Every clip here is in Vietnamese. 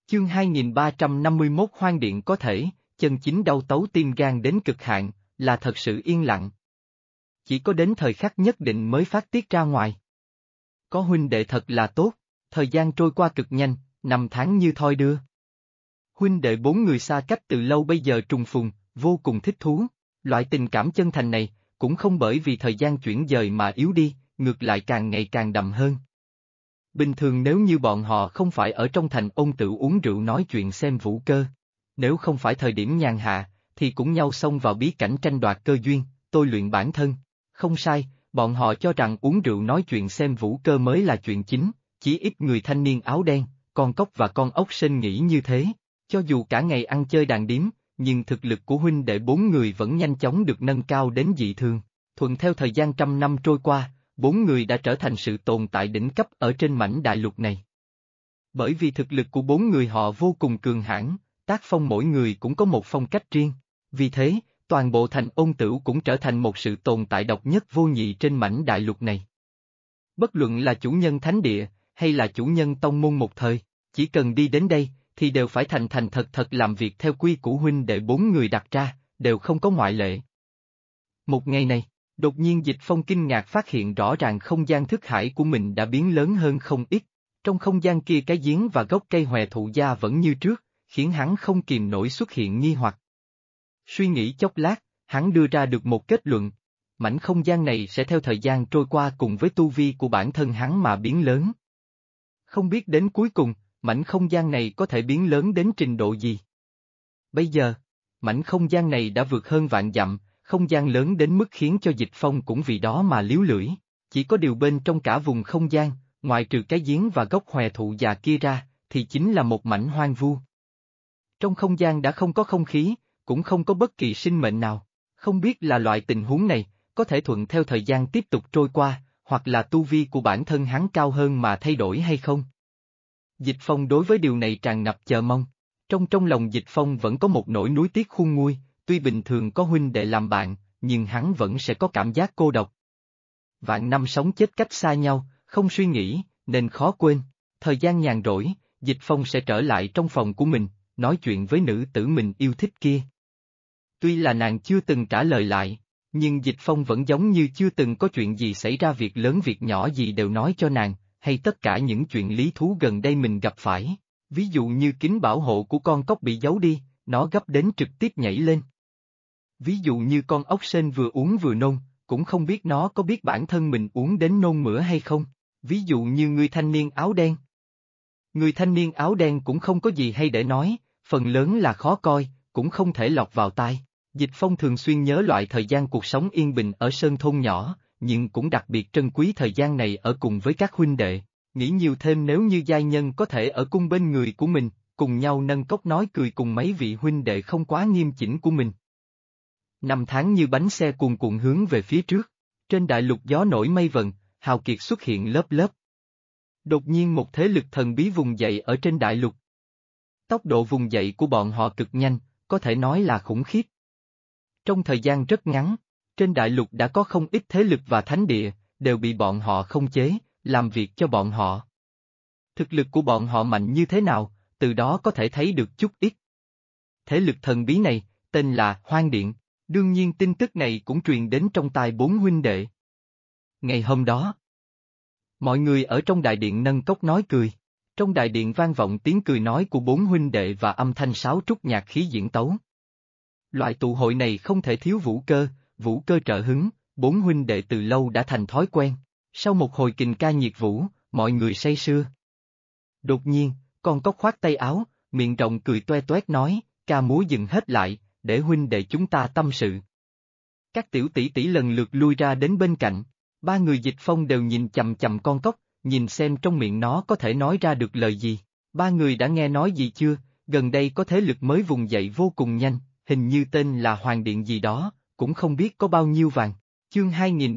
Chương 2351 Hoang Điện có thể, chân chính đau tấu tim gan đến cực hạn, là thật sự yên lặng. Chỉ có đến thời khắc nhất định mới phát tiết ra ngoài. Có huynh đệ thật là tốt, thời gian trôi qua cực nhanh, năm tháng như thoi đưa. Huynh đệ bốn người xa cách từ lâu bây giờ trùng phùng, vô cùng thích thú. Loại tình cảm chân thành này, cũng không bởi vì thời gian chuyển dời mà yếu đi, ngược lại càng ngày càng đậm hơn. Bình thường nếu như bọn họ không phải ở trong thành ôn tự uống rượu nói chuyện xem vũ cơ, nếu không phải thời điểm nhàn hạ, thì cũng nhau xông vào bí cảnh tranh đoạt cơ duyên, tôi luyện bản thân. Không sai, bọn họ cho rằng uống rượu nói chuyện xem vũ cơ mới là chuyện chính, chỉ ít người thanh niên áo đen, con cóc và con ốc sên nghĩ như thế. Cho dù cả ngày ăn chơi đàn điếm, nhưng thực lực của huynh đệ bốn người vẫn nhanh chóng được nâng cao đến dị thường. Thuận theo thời gian trăm năm trôi qua, bốn người đã trở thành sự tồn tại đỉnh cấp ở trên mảnh đại lục này. Bởi vì thực lực của bốn người họ vô cùng cường hãn, tác phong mỗi người cũng có một phong cách riêng. Vì thế, toàn bộ thành Ôn Tửu cũng trở thành một sự tồn tại độc nhất vô nhị trên mảnh đại lục này. Bất luận là chủ nhân thánh địa, hay là chủ nhân tông môn một thời, chỉ cần đi đến đây, thì đều phải thành thành thật thật làm việc theo quy củ huynh đệ bốn người đặt ra, đều không có ngoại lệ. Một ngày này, đột nhiên Dịch Phong kinh ngạc phát hiện rõ ràng không gian thức hải của mình đã biến lớn hơn không ít. Trong không gian kia cái giếng và gốc cây hòe thụ gia vẫn như trước, khiến hắn không kìm nổi xuất hiện nghi hoặc. Suy nghĩ chốc lát, hắn đưa ra được một kết luận. Mảnh không gian này sẽ theo thời gian trôi qua cùng với tu vi của bản thân hắn mà biến lớn. Không biết đến cuối cùng, mảnh không gian này có thể biến lớn đến trình độ gì? Bây giờ, mảnh không gian này đã vượt hơn vạn dặm, không gian lớn đến mức khiến cho Dịch Phong cũng vì đó mà líu lưỡi. Chỉ có điều bên trong cả vùng không gian, ngoài trừ cái giếng và gốc hòe thụ già kia ra, thì chính là một mảnh hoang vu. Trong không gian đã không có không khí, cũng không có bất kỳ sinh mệnh nào. Không biết là loại tình huống này, có thể thuận theo thời gian tiếp tục trôi qua, hoặc là tu vi của bản thân hắn cao hơn mà thay đổi hay không? Dịch Phong đối với điều này tràn ngập chờ mong. Trong lòng Dịch Phong vẫn có một nỗi nuối tiếc khôn nguôi, tuy bình thường có huynh đệ làm bạn, nhưng hắn vẫn sẽ có cảm giác cô độc. Vạn năm sống chết cách xa nhau, không suy nghĩ, nên khó quên. Thời gian nhàn rỗi, Dịch Phong sẽ trở lại trong phòng của mình, nói chuyện với nữ tử mình yêu thích kia. Tuy là nàng chưa từng trả lời lại, nhưng Dịch Phong vẫn giống như chưa từng có chuyện gì xảy ra, việc lớn việc nhỏ gì đều nói cho nàng, hay tất cả những chuyện lý thú gần đây mình gặp phải. Ví dụ như kính bảo hộ của con cóc bị giấu đi, nó gấp đến trực tiếp nhảy lên. Ví dụ như con ốc sên vừa uống vừa nôn, cũng không biết nó có biết bản thân mình uống đến nôn mửa hay không. Ví dụ như người thanh niên áo đen. Người thanh niên áo đen cũng không có gì hay để nói, phần lớn là khó coi, cũng không thể lọt vào tai. Dịch Phong thường xuyên nhớ loại thời gian cuộc sống yên bình ở sơn thôn nhỏ, nhưng cũng đặc biệt trân quý thời gian này ở cùng với các huynh đệ. Nghĩ nhiều thêm, nếu như giai nhân có thể ở cung bên người của mình, cùng nhau nâng cốc nói cười cùng mấy vị huynh đệ không quá nghiêm chỉnh của mình. Năm tháng như bánh xe cuồn cuộn hướng về phía trước, trên đại lục gió nổi mây vần, hào kiệt xuất hiện lớp lớp. Đột nhiên một thế lực thần bí vùng dậy ở trên đại lục. Tốc độ vùng dậy của bọn họ cực nhanh, có thể nói là khủng khiếp. Trong thời gian rất ngắn, trên đại lục đã có không ít thế lực và thánh địa, đều bị bọn họ khống chế, làm việc cho bọn họ. Thực lực của bọn họ mạnh như thế nào, từ đó có thể thấy được chút ít. Thế lực thần bí này, tên là Hoang Điện, đương nhiên tin tức này cũng truyền đến trong tai bốn huynh đệ. Ngày hôm đó, mọi người ở trong đại điện nâng cốc nói cười. Trong đại điện vang vọng tiếng cười nói của bốn huynh đệ và âm thanh sáo trúc nhạc khí diễn tấu. Loại tụ hội này không thể thiếu vũ cơ trợ hứng, bốn huynh đệ từ lâu đã thành thói quen. Sau một hồi kình ca nhiệt vũ, mọi người say sưa. Đột nhiên, con cóc khoát tay áo, miệng rộng cười toe toét nói, ca múa dừng hết lại, để huynh đệ chúng ta tâm sự. Các tiểu tỷ tỷ lần lượt lui ra đến bên cạnh, ba người Dịch Phong đều nhìn chằm chằm con cóc, nhìn xem trong miệng nó có thể nói ra được lời gì. Ba người đã nghe nói gì chưa? Gần đây có thế lực mới vùng dậy vô cùng nhanh, hình như tên là Hoàng Điện gì đó, cũng không biết có bao nhiêu vàng. Chương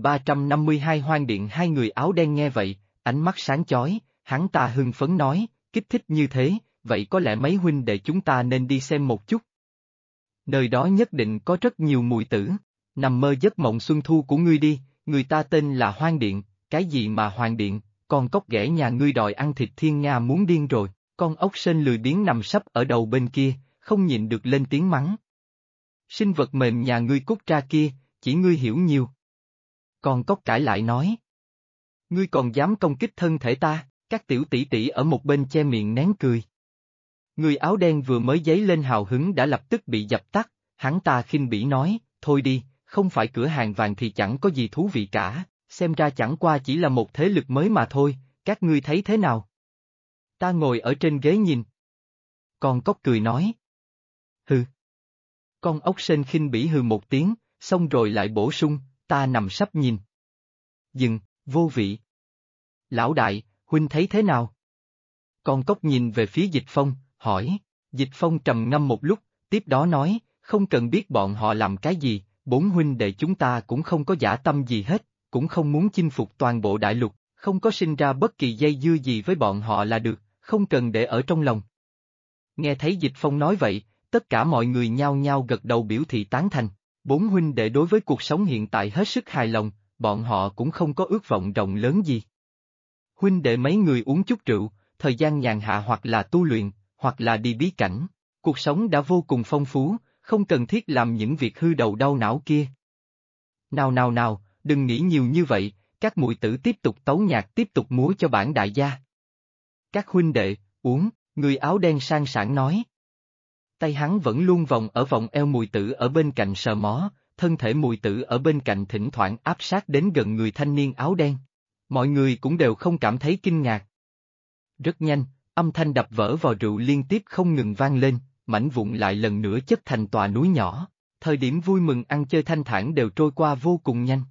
2352 Hoang Điện. Hai người áo đen nghe vậy, ánh mắt sáng chói, hắn ta hưng phấn nói, kích thích như thế, vậy có lẽ mấy huynh đệ chúng ta nên đi xem một chút. Nơi đó nhất định có rất nhiều mùi tử, nằm mơ giấc mộng xuân thu của ngươi đi, người ta tên là Hoang Điện, cái gì mà Hoàng Điện, con cóc ghẻ nhà ngươi đòi ăn thịt thiên nga muốn điên rồi, Con ốc sên lười biếng nằm sấp ở đầu bên kia, không nhịn được lên tiếng mắng. Sinh vật mềm nhà ngươi cút ra kia, chỉ ngươi hiểu nhiều. Con cóc cãi lại nói. Ngươi còn dám công kích thân thể ta, các tiểu tỷ tỷ ở một bên che miệng nén cười. Người áo đen vừa mới dấy lên hào hứng đã lập tức bị dập tắt, hắn ta khinh bỉ nói, thôi đi, không phải cửa hàng vàng thì chẳng có gì thú vị cả, xem ra chẳng qua chỉ là một thế lực mới mà thôi, các ngươi thấy thế nào? Ta ngồi ở trên ghế nhìn. Con cóc cười nói. Hừ. Con ốc sên khinh bỉ hừ một tiếng, xong rồi lại bổ sung, ta nằm sắp nhìn. Dừng, vô vị. Lão đại, huynh thấy thế nào? Con cóc nhìn về phía Dịch Phong, hỏi. Dịch Phong trầm ngâm một lúc, tiếp đó nói, không cần biết bọn họ làm cái gì, bốn huynh đệ chúng ta cũng không có dã tâm gì hết, cũng không muốn chinh phục toàn bộ đại lục, không có sinh ra bất kỳ dây dưa gì với bọn họ là được, không cần để ở trong lòng. Nghe thấy Dịch Phong nói vậy, tất cả mọi người nhao nhao gật đầu biểu thị tán thành. Bốn huynh đệ đối với cuộc sống hiện tại hết sức hài lòng, bọn họ cũng không có ước vọng rộng lớn gì. Huynh đệ mấy người uống chút rượu, thời gian nhàn hạ hoặc là tu luyện, hoặc là đi bí cảnh. Cuộc sống đã vô cùng phong phú, không cần thiết làm những việc hư đầu đau não kia. Nào nào nào, đừng nghĩ nhiều như vậy, các muội tử tiếp tục tấu nhạc tiếp tục múa cho bản đại gia. Các huynh đệ, uống, người áo đen sang sảng nói. Tay hắn vẫn luôn vòng ở vòng eo mùi tử ở bên cạnh sờ mó, thân thể mùi tử ở bên cạnh thỉnh thoảng áp sát đến gần người thanh niên áo đen. Mọi người cũng đều không cảm thấy kinh ngạc. Rất nhanh, âm thanh đập vỡ vào rượu liên tiếp không ngừng vang lên, mảnh vụn lại lần nữa chất thành tòa núi nhỏ, thời điểm vui mừng ăn chơi thanh thản đều trôi qua vô cùng nhanh.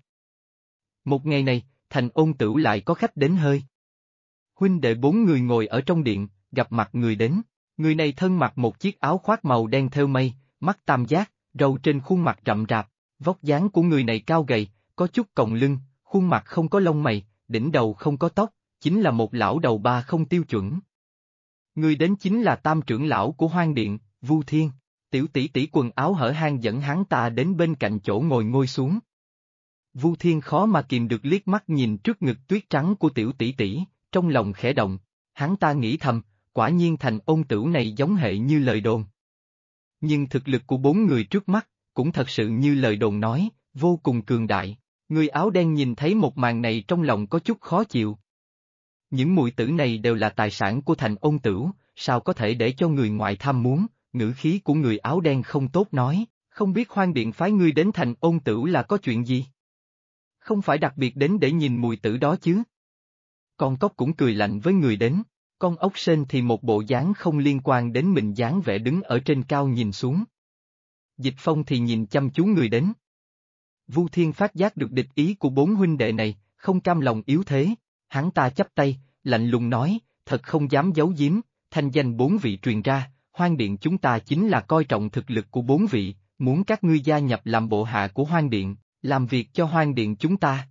Một ngày này, thành Ôn Tửu lại có khách đến hơi. Huynh đệ bốn người ngồi ở trong điện, gặp mặt người đến. Người này thân mặc một chiếc áo khoác màu đen thêu mây, mắt tam giác, râu trên khuôn mặt rậm rạp, vóc dáng của người này cao gầy, có chút còng lưng, khuôn mặt không có lông mày, đỉnh đầu không có tóc, chính là một lão đầu ba không tiêu chuẩn. Người đến chính là tam trưởng lão của Hoang Điện, Vu Thiên. Tiểu tỷ tỷ quần áo hở hang dẫn hắn ta đến bên cạnh chỗ ngồi xuống. Vu Thiên khó mà kìm được liếc mắt nhìn trước ngực tuyết trắng của tiểu tỷ tỷ, trong lòng khẽ động, hắn ta nghĩ thầm, quả nhiên thành Ôn Tửu này giống hệ như lời đồn. Nhưng thực lực của bốn người trước mắt, cũng thật sự như lời đồn nói, vô cùng cường đại. Người áo đen nhìn thấy một màn này trong lòng có chút khó chịu. Những muội tử này đều là tài sản của thành Ôn Tửu, sao có thể để cho người ngoại tham muốn, ngữ khí của người áo đen không tốt nói, không biết Hoang Điện phái ngươi đến thành Ôn Tửu là có chuyện gì? Không phải đặc biệt đến để nhìn muội tử đó chứ? Con cóc cũng cười lạnh với người đến. Con ốc sên thì một bộ dáng không liên quan đến mình dáng vẻ đứng ở trên cao nhìn xuống. Dịch Phong thì nhìn chăm chú người đến. Vu Thiên phát giác được địch ý của bốn huynh đệ này, không cam lòng yếu thế, hắn ta chắp tay, lạnh lùng nói, thật không dám giấu giếm, thanh danh bốn vị truyền ra, Hoang Điện chúng ta chính là coi trọng thực lực của bốn vị, muốn các ngươi gia nhập làm bộ hạ của Hoang Điện, làm việc cho Hoang Điện chúng ta.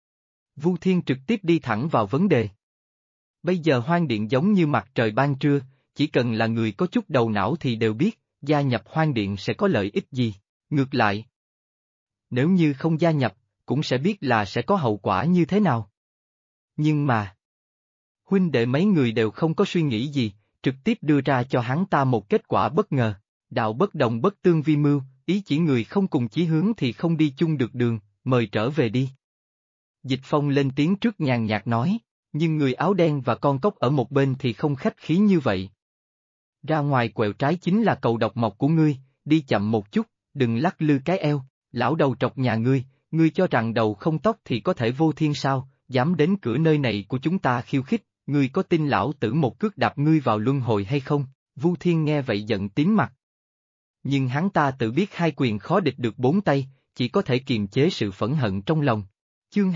Vu Thiên trực tiếp đi thẳng vào vấn đề. Bây giờ Hoang Điện giống như mặt trời ban trưa, chỉ cần là người có chút đầu não thì đều biết, gia nhập Hoang Điện sẽ có lợi ích gì, ngược lại. Nếu như không gia nhập, cũng sẽ biết là sẽ có hậu quả như thế nào. Nhưng mà, huynh đệ mấy người đều không có suy nghĩ gì, trực tiếp đưa ra cho hắn ta một kết quả bất ngờ, đạo bất đồng bất tương vi mưu, ý chỉ người không cùng chí hướng thì không đi chung được đường, mời trở về đi. Dịch Phong lên tiếng trước nhàn nhạt nói. Nhưng người áo đen và con cóc ở một bên thì không khách khí như vậy. Ra ngoài quẹo trái chính là cầu độc mộc của ngươi, đi chậm một chút, đừng lắc lư cái eo, lão đầu trọc nhà ngươi cho rằng đầu không tóc thì có thể vô thiên sao, dám đến cửa nơi này của chúng ta khiêu khích, ngươi có tin lão tử một cước đạp ngươi vào luân hồi hay không? Vu Thiên nghe vậy giận tím mặt. Nhưng hắn ta tự biết hai quyền khó địch được bốn tay, chỉ có thể kiềm chế sự phẫn hận trong lòng. Chương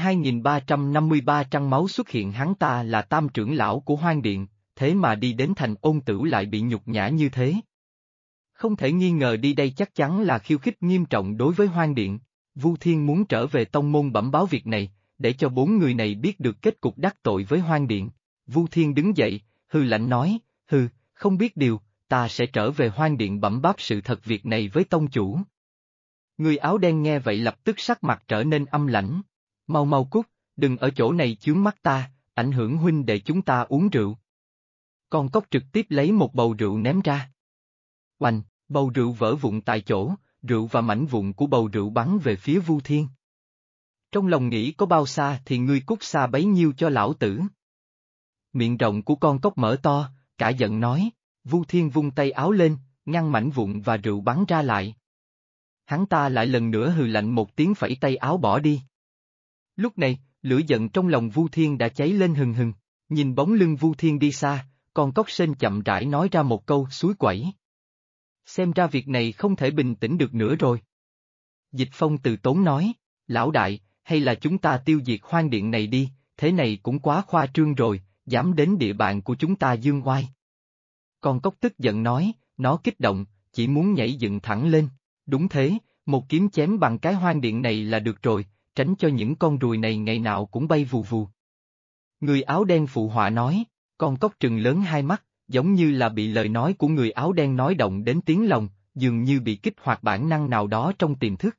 2353 trăng máu xuất hiện hắn ta là tam trưởng lão của Hoang Điện, thế mà đi đến thành Ôn Tửu lại bị nhục nhã như thế. Không thể nghi ngờ đi đây chắc chắn là khiêu khích nghiêm trọng đối với Hoang Điện. Vu Thiên muốn trở về tông môn bẩm báo việc này, để cho bốn người này biết được kết cục đắc tội với Hoang Điện. Vu Thiên đứng dậy, hừ lạnh nói, hừ, không biết điều, ta sẽ trở về Hoang Điện bẩm báo sự thật việc này với tông chủ. Người áo đen nghe vậy lập tức sắc mặt trở nên âm lãnh. Mau mau cút, đừng ở chỗ này chướng mắt ta, ảnh hưởng huynh đệ chúng ta uống rượu. Con cóc trực tiếp lấy một bầu rượu ném ra. Oanh, bầu rượu vỡ vụn tại chỗ, rượu và mảnh vụn của bầu rượu bắn về phía Vu Thiên. Trong lòng nghĩ có bao xa thì ngươi cút xa bấy nhiêu cho lão tử. Miệng rộng của con cóc mở to, cả giận nói, Vu Thiên vung tay áo lên, ngăn mảnh vụn và rượu bắn ra lại. Hắn ta lại lần nữa hừ lạnh một tiếng phẩy tay áo bỏ đi. Lúc này, lửa giận trong lòng Vu Thiên đã cháy lên hừng hừng, nhìn bóng lưng Vu Thiên đi xa, con cóc sên chậm rãi nói ra một câu suối quẩy. Xem ra việc này không thể bình tĩnh được nữa rồi. Dịch Phong từ tốn nói, lão đại, hay là chúng ta tiêu diệt hoang điện này đi, thế này cũng quá khoa trương rồi, dám đến địa bàn của chúng ta dương oai. Con cóc tức giận nói, nó kích động, chỉ muốn nhảy dựng thẳng lên. Đúng thế, một kiếm chém bằng cái hoang điện này là được rồi, tránh cho những con ruồi này ngày nào cũng bay vù vù. Người áo đen phụ họa nói, con cóc trừng lớn hai mắt, giống như là bị lời nói của người áo đen nói động đến tiếng lòng, dường như bị kích hoạt bản năng nào đó trong tiềm thức.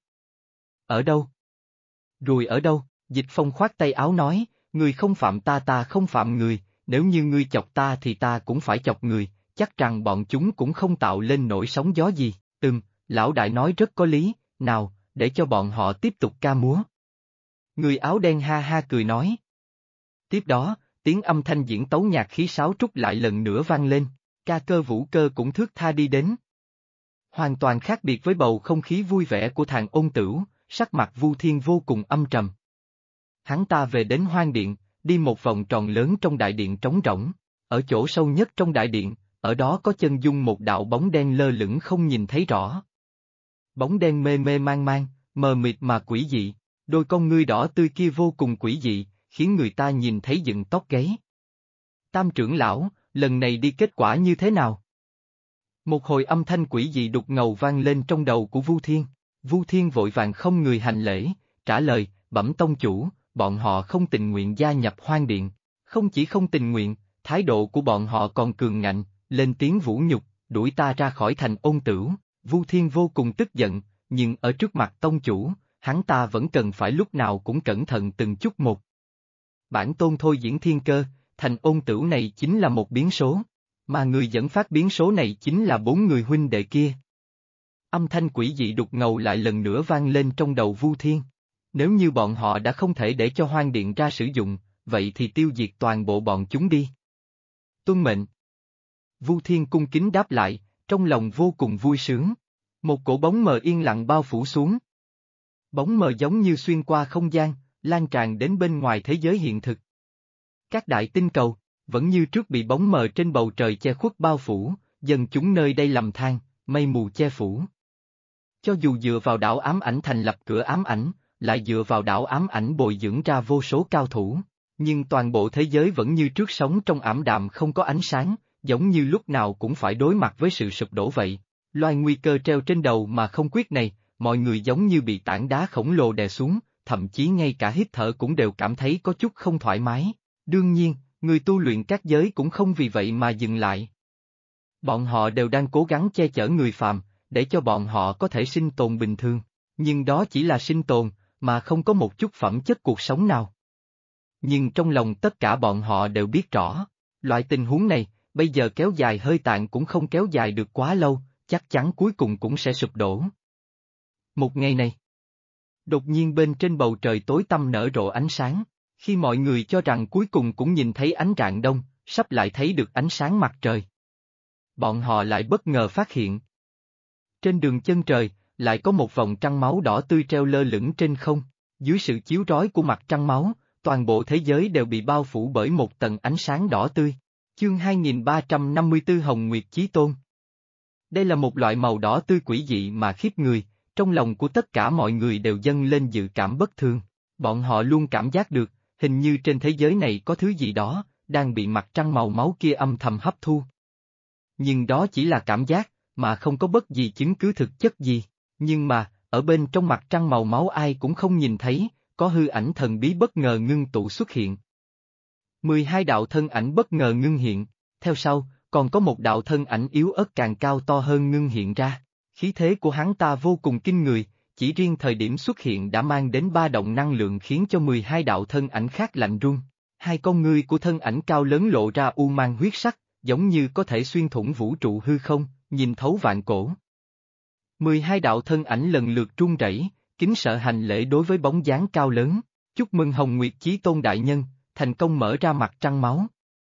Ở đâu? Ruồi ở đâu? Dịch Phong khoát tay áo nói, người không phạm ta ta không phạm người, nếu như ngươi chọc ta thì ta cũng phải chọc người, chắc rằng bọn chúng cũng không tạo lên nổi sóng gió gì. Lão đại nói rất có lý, nào, để cho bọn họ tiếp tục ca múa. Người áo đen ha ha cười nói. Tiếp đó, tiếng âm thanh diễn tấu nhạc khí sáo trúc lại lần nữa vang lên, ca cơ vũ cơ cũng thướt tha đi đến. Hoàn toàn khác biệt với bầu không khí vui vẻ của thằng ôn tửu, sắc mặt Vu Thiên vô cùng âm trầm. Hắn ta về đến hoang điện, đi một vòng tròn lớn trong đại điện trống rỗng, ở chỗ sâu nhất trong đại điện, ở đó có chân dung một đạo bóng đen lơ lửng không nhìn thấy rõ. Bóng đen mê mê mang mang, mờ mịt mà quỷ dị, đôi con ngươi đỏ tươi kia vô cùng quỷ dị, khiến người ta nhìn thấy dựng tóc gáy. Tam trưởng lão, lần này đi kết quả như thế nào? Một hồi âm thanh quỷ dị đục ngầu vang lên trong đầu của Vu Thiên. Vu Thiên vội vàng không người hành lễ, trả lời, bẩm tông chủ, bọn họ không tình nguyện gia nhập hoang điện. Không chỉ không tình nguyện, thái độ của bọn họ còn cường ngạnh, lên tiếng vũ nhục, đuổi ta ra khỏi thành ôn tửu. Vu Thiên vô cùng tức giận, nhưng ở trước mặt tông chủ, hắn ta vẫn cần phải lúc nào cũng cẩn thận từng chút một. Bản tôn thôi diễn thiên cơ, thành ôn tửu này chính là một biến số, mà người dẫn phát biến số này chính là 4 người huynh đệ kia. Âm thanh quỷ dị đục ngầu lại lần nữa vang lên trong đầu Vu Thiên. Nếu như bọn họ đã không thể để cho hoang điện ra sử dụng, vậy thì tiêu diệt toàn bộ bọn chúng đi. Tuân mệnh. Vu Thiên cung kính đáp lại, trong lòng vô cùng vui sướng. Một cổ bóng mờ yên lặng bao phủ xuống. Bóng mờ giống như xuyên qua không gian, lan tràn đến bên ngoài thế giới hiện thực. Các đại tinh cầu, vẫn như trước bị bóng mờ trên bầu trời che khuất bao phủ, dân chúng nơi đây lầm than, mây mù che phủ. Cho dù dựa vào đảo ám ảnh thành lập cửa ám ảnh, lại dựa vào đảo ám ảnh bồi dưỡng ra vô số cao thủ, nhưng toàn bộ thế giới vẫn như trước sống trong ảm đạm không có ánh sáng, giống như lúc nào cũng phải đối mặt với sự sụp đổ vậy. Loài nguy cơ treo trên đầu mà không quyết này, mọi người giống như bị tảng đá khổng lồ đè xuống, thậm chí ngay cả hít thở cũng đều cảm thấy có chút không thoải mái. Đương nhiên, người tu luyện các giới cũng không vì vậy mà dừng lại. Bọn họ đều đang cố gắng che chở người phàm, để cho bọn họ có thể sinh tồn bình thường, nhưng đó chỉ là sinh tồn, mà không có một chút phẩm chất cuộc sống nào. Nhưng trong lòng tất cả bọn họ đều biết rõ, loại tình huống này, bây giờ kéo dài hơi tàn cũng không kéo dài được quá lâu, chắc chắn cuối cùng cũng sẽ sụp đổ. Một ngày này, đột nhiên bên trên bầu trời tối tăm nở rộ ánh sáng, khi mọi người cho rằng cuối cùng cũng nhìn thấy ánh rạng đông, sắp lại thấy được ánh sáng mặt trời. Bọn họ lại bất ngờ phát hiện. Trên đường chân trời, lại có một vòng trăng máu đỏ tươi treo lơ lửng trên không, dưới sự chiếu rọi của mặt trăng máu, toàn bộ thế giới đều bị bao phủ bởi một tầng ánh sáng đỏ tươi. Chương 2354 Hồng Nguyệt Chí Tôn. Đây là một loại màu đỏ tươi quỷ dị mà khiếp người, trong lòng của tất cả mọi người đều dâng lên dự cảm bất thường. Bọn họ luôn cảm giác được, hình như trên thế giới này có thứ gì đó, đang bị mặt trăng màu máu kia âm thầm hấp thu. Nhưng đó chỉ là cảm giác, mà không có bất kỳ chứng cứ thực chất gì. Nhưng mà, ở bên trong mặt trăng màu máu ai cũng không nhìn thấy, có hư ảnh thần bí bất ngờ ngưng tụ xuất hiện. 12 đạo thân ảnh bất ngờ ngưng hiện, theo sau, còn có một đạo thân ảnh yếu ớt càng cao to hơn ngưng hiện ra. Khí thế của hắn ta vô cùng kinh người, chỉ riêng thời điểm xuất hiện đã mang đến ba động năng lượng khiến cho 12 đạo thân ảnh khác lạnh run. Hai con ngươi của thân ảnh cao lớn lộ ra u mang huyết sắc, giống như có thể xuyên thủng vũ trụ hư không, nhìn thấu vạn cổ. 12 đạo thân ảnh lần lượt run rẩy, kính sợ hành lễ đối với bóng dáng cao lớn. Chúc mừng Hồng Nguyệt Chí Tôn đại nhân, thành công mở ra mặt trăng máu.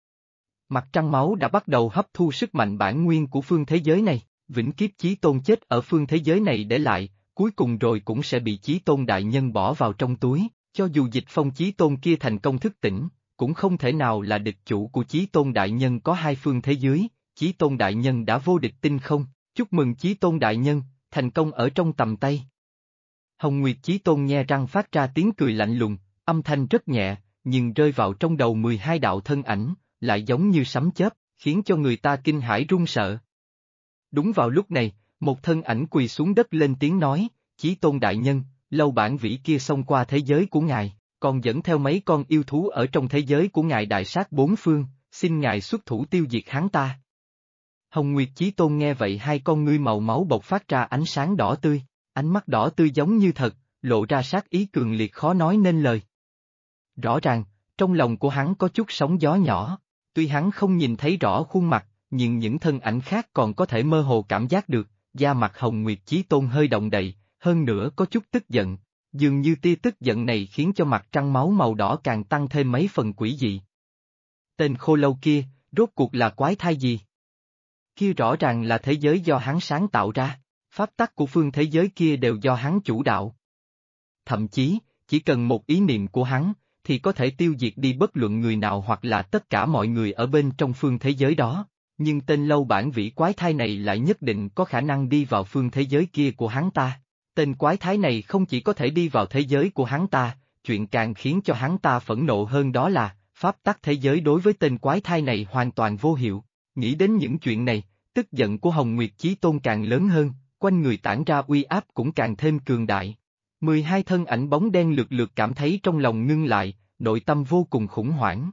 Mặt trăng máu đã bắt đầu hấp thu sức mạnh bản nguyên của phương thế giới này, vĩnh kiếp Chí Tôn chết ở phương thế giới này để lại, cuối cùng rồi cũng sẽ bị Chí Tôn đại nhân bỏ vào trong túi, cho dù Dịch Phong Chí Tôn kia thành công thức tỉnh, cũng không thể nào là địch chủ của Chí Tôn đại nhân có hai phương thế giới, Chí Tôn đại nhân đã vô địch tinh không, chúc mừng Chí Tôn đại nhân, thành công ở trong tầm tay. Hồng Nguyệt Chí Tôn nhe răng phát ra tiếng cười lạnh lùng, âm thanh rất nhẹ, nhưng rơi vào trong đầu 12 đạo thân ảnh, lại giống như sấm chớp, khiến cho người ta kinh hãi run sợ. Đúng vào lúc này, một thân ảnh quỳ xuống đất lên tiếng nói, Chí Tôn đại nhân, Lâu Bản Vĩ kia xông qua thế giới của ngài, còn dẫn theo mấy con yêu thú ở trong thế giới của ngài đại sát bốn phương, xin ngài xuất thủ tiêu diệt hắn ta. Hồng Nguyệt Chí Tôn nghe vậy hai con ngươi màu máu bộc phát ra ánh sáng đỏ tươi, ánh mắt đỏ tươi giống như thật, lộ ra sát ý cường liệt khó nói nên lời. Rõ ràng, trong lòng của hắn có chút sóng gió nhỏ, tuy hắn không nhìn thấy rõ khuôn mặt, nhưng những thân ảnh khác còn có thể mơ hồ cảm giác được, da mặt Hồng Nguyệt Chí Tôn hơi động đậy, hơn nữa có chút tức giận, dường như tia tức giận này khiến cho mặt trăng máu màu đỏ càng tăng thêm mấy phần quỷ dị. Tên khô lâu kia, rốt cuộc là quái thai gì? Kia rõ ràng là thế giới do hắn sáng tạo ra, pháp tắc của phương thế giới kia đều do hắn chủ đạo. Thậm chí, chỉ cần một ý niệm của hắn, thì có thể tiêu diệt đi bất luận người nào hoặc là tất cả mọi người ở bên trong phương thế giới đó, nhưng tên Lâu Bản Vĩ quái thai này lại nhất định có khả năng đi vào phương thế giới kia của hắn ta. Tên quái thai này không chỉ có thể đi vào thế giới của hắn ta, chuyện càng khiến cho hắn ta phẫn nộ hơn đó là, pháp tắc thế giới đối với tên quái thai này hoàn toàn vô hiệu. Nghĩ đến những chuyện này, tức giận của Hồng Nguyệt Chí Tôn càng lớn hơn, quanh người tản ra uy áp cũng càng thêm cường đại. 12 thân ảnh bóng đen lượt lượt cảm thấy trong lòng ngưng lại, nội tâm vô cùng khủng hoảng.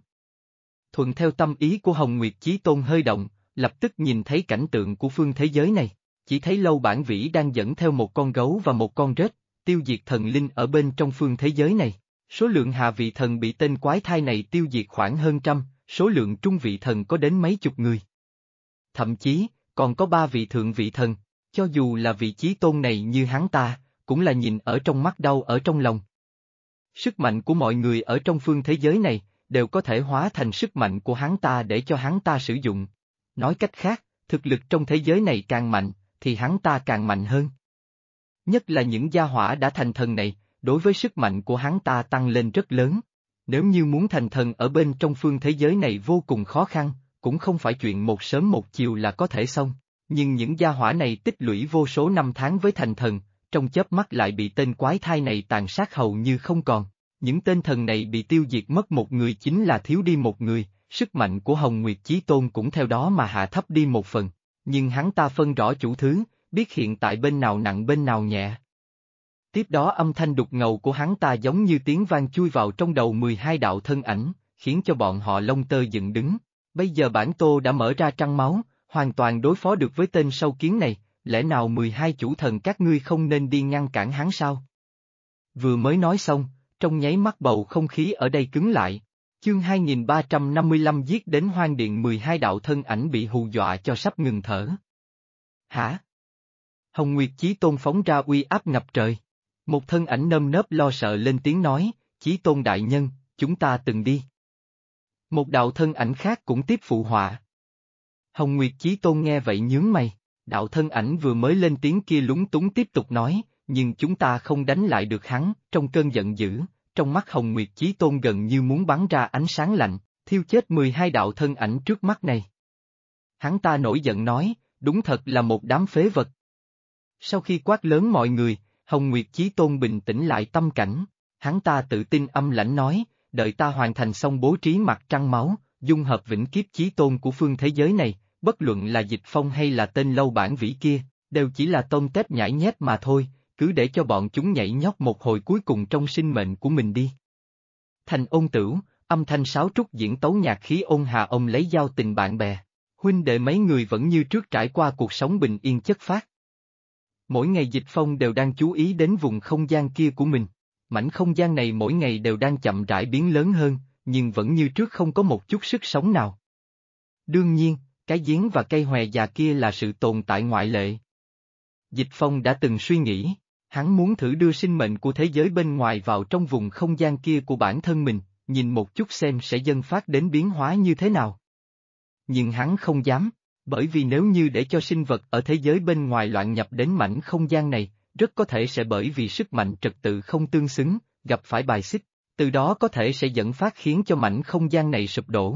Thuận theo tâm ý của Hồng Nguyệt Chí Tôn hơi động, lập tức nhìn thấy cảnh tượng của phương thế giới này, chỉ thấy Lâu Bản Vĩ đang dẫn theo một con gấu và một con rết, tiêu diệt thần linh ở bên trong phương thế giới này. Số lượng hạ vị thần bị tên quái thai này tiêu diệt khoảng hơn trăm, số lượng trung vị thần có đến mấy chục người. Thậm chí, còn có 3 vị thượng vị thần, cho dù là vị Chí Tôn này như hắn ta, cũng là nhìn ở trong mắt đau ở trong lòng. Sức mạnh của mọi người ở trong phương thế giới này, đều có thể hóa thành sức mạnh của hắn ta để cho hắn ta sử dụng. Nói cách khác, thực lực trong thế giới này càng mạnh, thì hắn ta càng mạnh hơn. Nhất là những gia hỏa đã thành thần này, đối với sức mạnh của hắn ta tăng lên rất lớn. Nếu như muốn thành thần ở bên trong phương thế giới này vô cùng khó khăn, cũng không phải chuyện một sớm một chiều là có thể xong. Nhưng những gia hỏa này tích lũy vô số năm tháng với thành thần, trong chớp mắt lại bị tên quái thai này tàn sát hầu như không còn. Những tên thần này bị tiêu diệt mất một người chính là thiếu đi một người, sức mạnh của Hồng Nguyệt Chí Tôn cũng theo đó mà hạ thấp đi một phần. Nhưng hắn ta phân rõ chủ thứ, biết hiện tại bên nào nặng bên nào nhẹ. Tiếp đó âm thanh đục ngầu của hắn ta giống như tiếng vang chui vào trong đầu 12 đạo thân ảnh, khiến cho bọn họ lông tơ dựng đứng. Bây giờ bản Tô đã mở ra trăng máu, hoàn toàn đối phó được với tên sâu kiến này, lẽ nào 12 chủ thần các ngươi không nên đi ngăn cản hắn sao? Vừa mới nói xong, trong nháy mắt bầu không khí ở đây cứng lại. Chương 2355 giết đến hoang điện 12 đạo thân ảnh bị hù dọa cho sắp ngừng thở. Hả? Hồng Nguyệt Chí Tôn phóng ra uy áp ngập trời. Một thân ảnh nơm nớp lo sợ lên tiếng nói, Chí Tôn đại nhân, chúng ta từng đi. Một đạo thân ảnh khác cũng tiếp phụ họa. Hồng Nguyệt Chí Tôn nghe vậy nhướng mày, đạo thân ảnh vừa mới lên tiếng kia lúng túng tiếp tục nói, nhưng chúng ta không đánh lại được hắn, trong cơn giận dữ, trong mắt Hồng Nguyệt Chí Tôn gần như muốn bắn ra ánh sáng lạnh, thiêu chết 12 đạo thân ảnh trước mắt này. Hắn ta nổi giận nói, đúng thật là một đám phế vật. Sau khi quát lớn mọi người, Hồng Nguyệt Chí Tôn bình tĩnh lại tâm cảnh, hắn ta tự tin âm lãnh nói, đợi ta hoàn thành xong bố trí mặt trăng máu, dung hợp vĩnh kiếp Chí Tôn của phương thế giới này, bất luận là Dịch Phong hay là tên Lâu Bản Vĩ kia, đều chỉ là tôm tép nhãi nhép mà thôi, cứ để cho bọn chúng nhảy nhót một hồi cuối cùng trong sinh mệnh của mình đi. Thành ôn tửu, âm thanh sáo trúc diễn tấu nhạc khí ôn hòa ông lấy giao tình bạn bè, huynh đệ mấy người vẫn như trước trải qua cuộc sống bình yên chất phác. Mỗi ngày Dịch Phong đều đang chú ý đến vùng không gian kia của mình, mảnh không gian này mỗi ngày đều đang chậm rãi biến lớn hơn, nhưng vẫn như trước không có một chút sức sống nào. Đương nhiên, cái giếng và cây hòe già kia là sự tồn tại ngoại lệ. Dịch Phong đã từng suy nghĩ, hắn muốn thử đưa sinh mệnh của thế giới bên ngoài vào trong vùng không gian kia của bản thân mình, nhìn một chút xem sẽ dâng phát đến biến hóa như thế nào. Nhưng hắn không dám, bởi vì nếu như để cho sinh vật ở thế giới bên ngoài loạn nhập đến mảnh không gian này, rất có thể sẽ bởi vì sức mạnh trật tự không tương xứng, gặp phải bài xích, từ đó có thể sẽ dẫn phát khiến cho mảnh không gian này sụp đổ.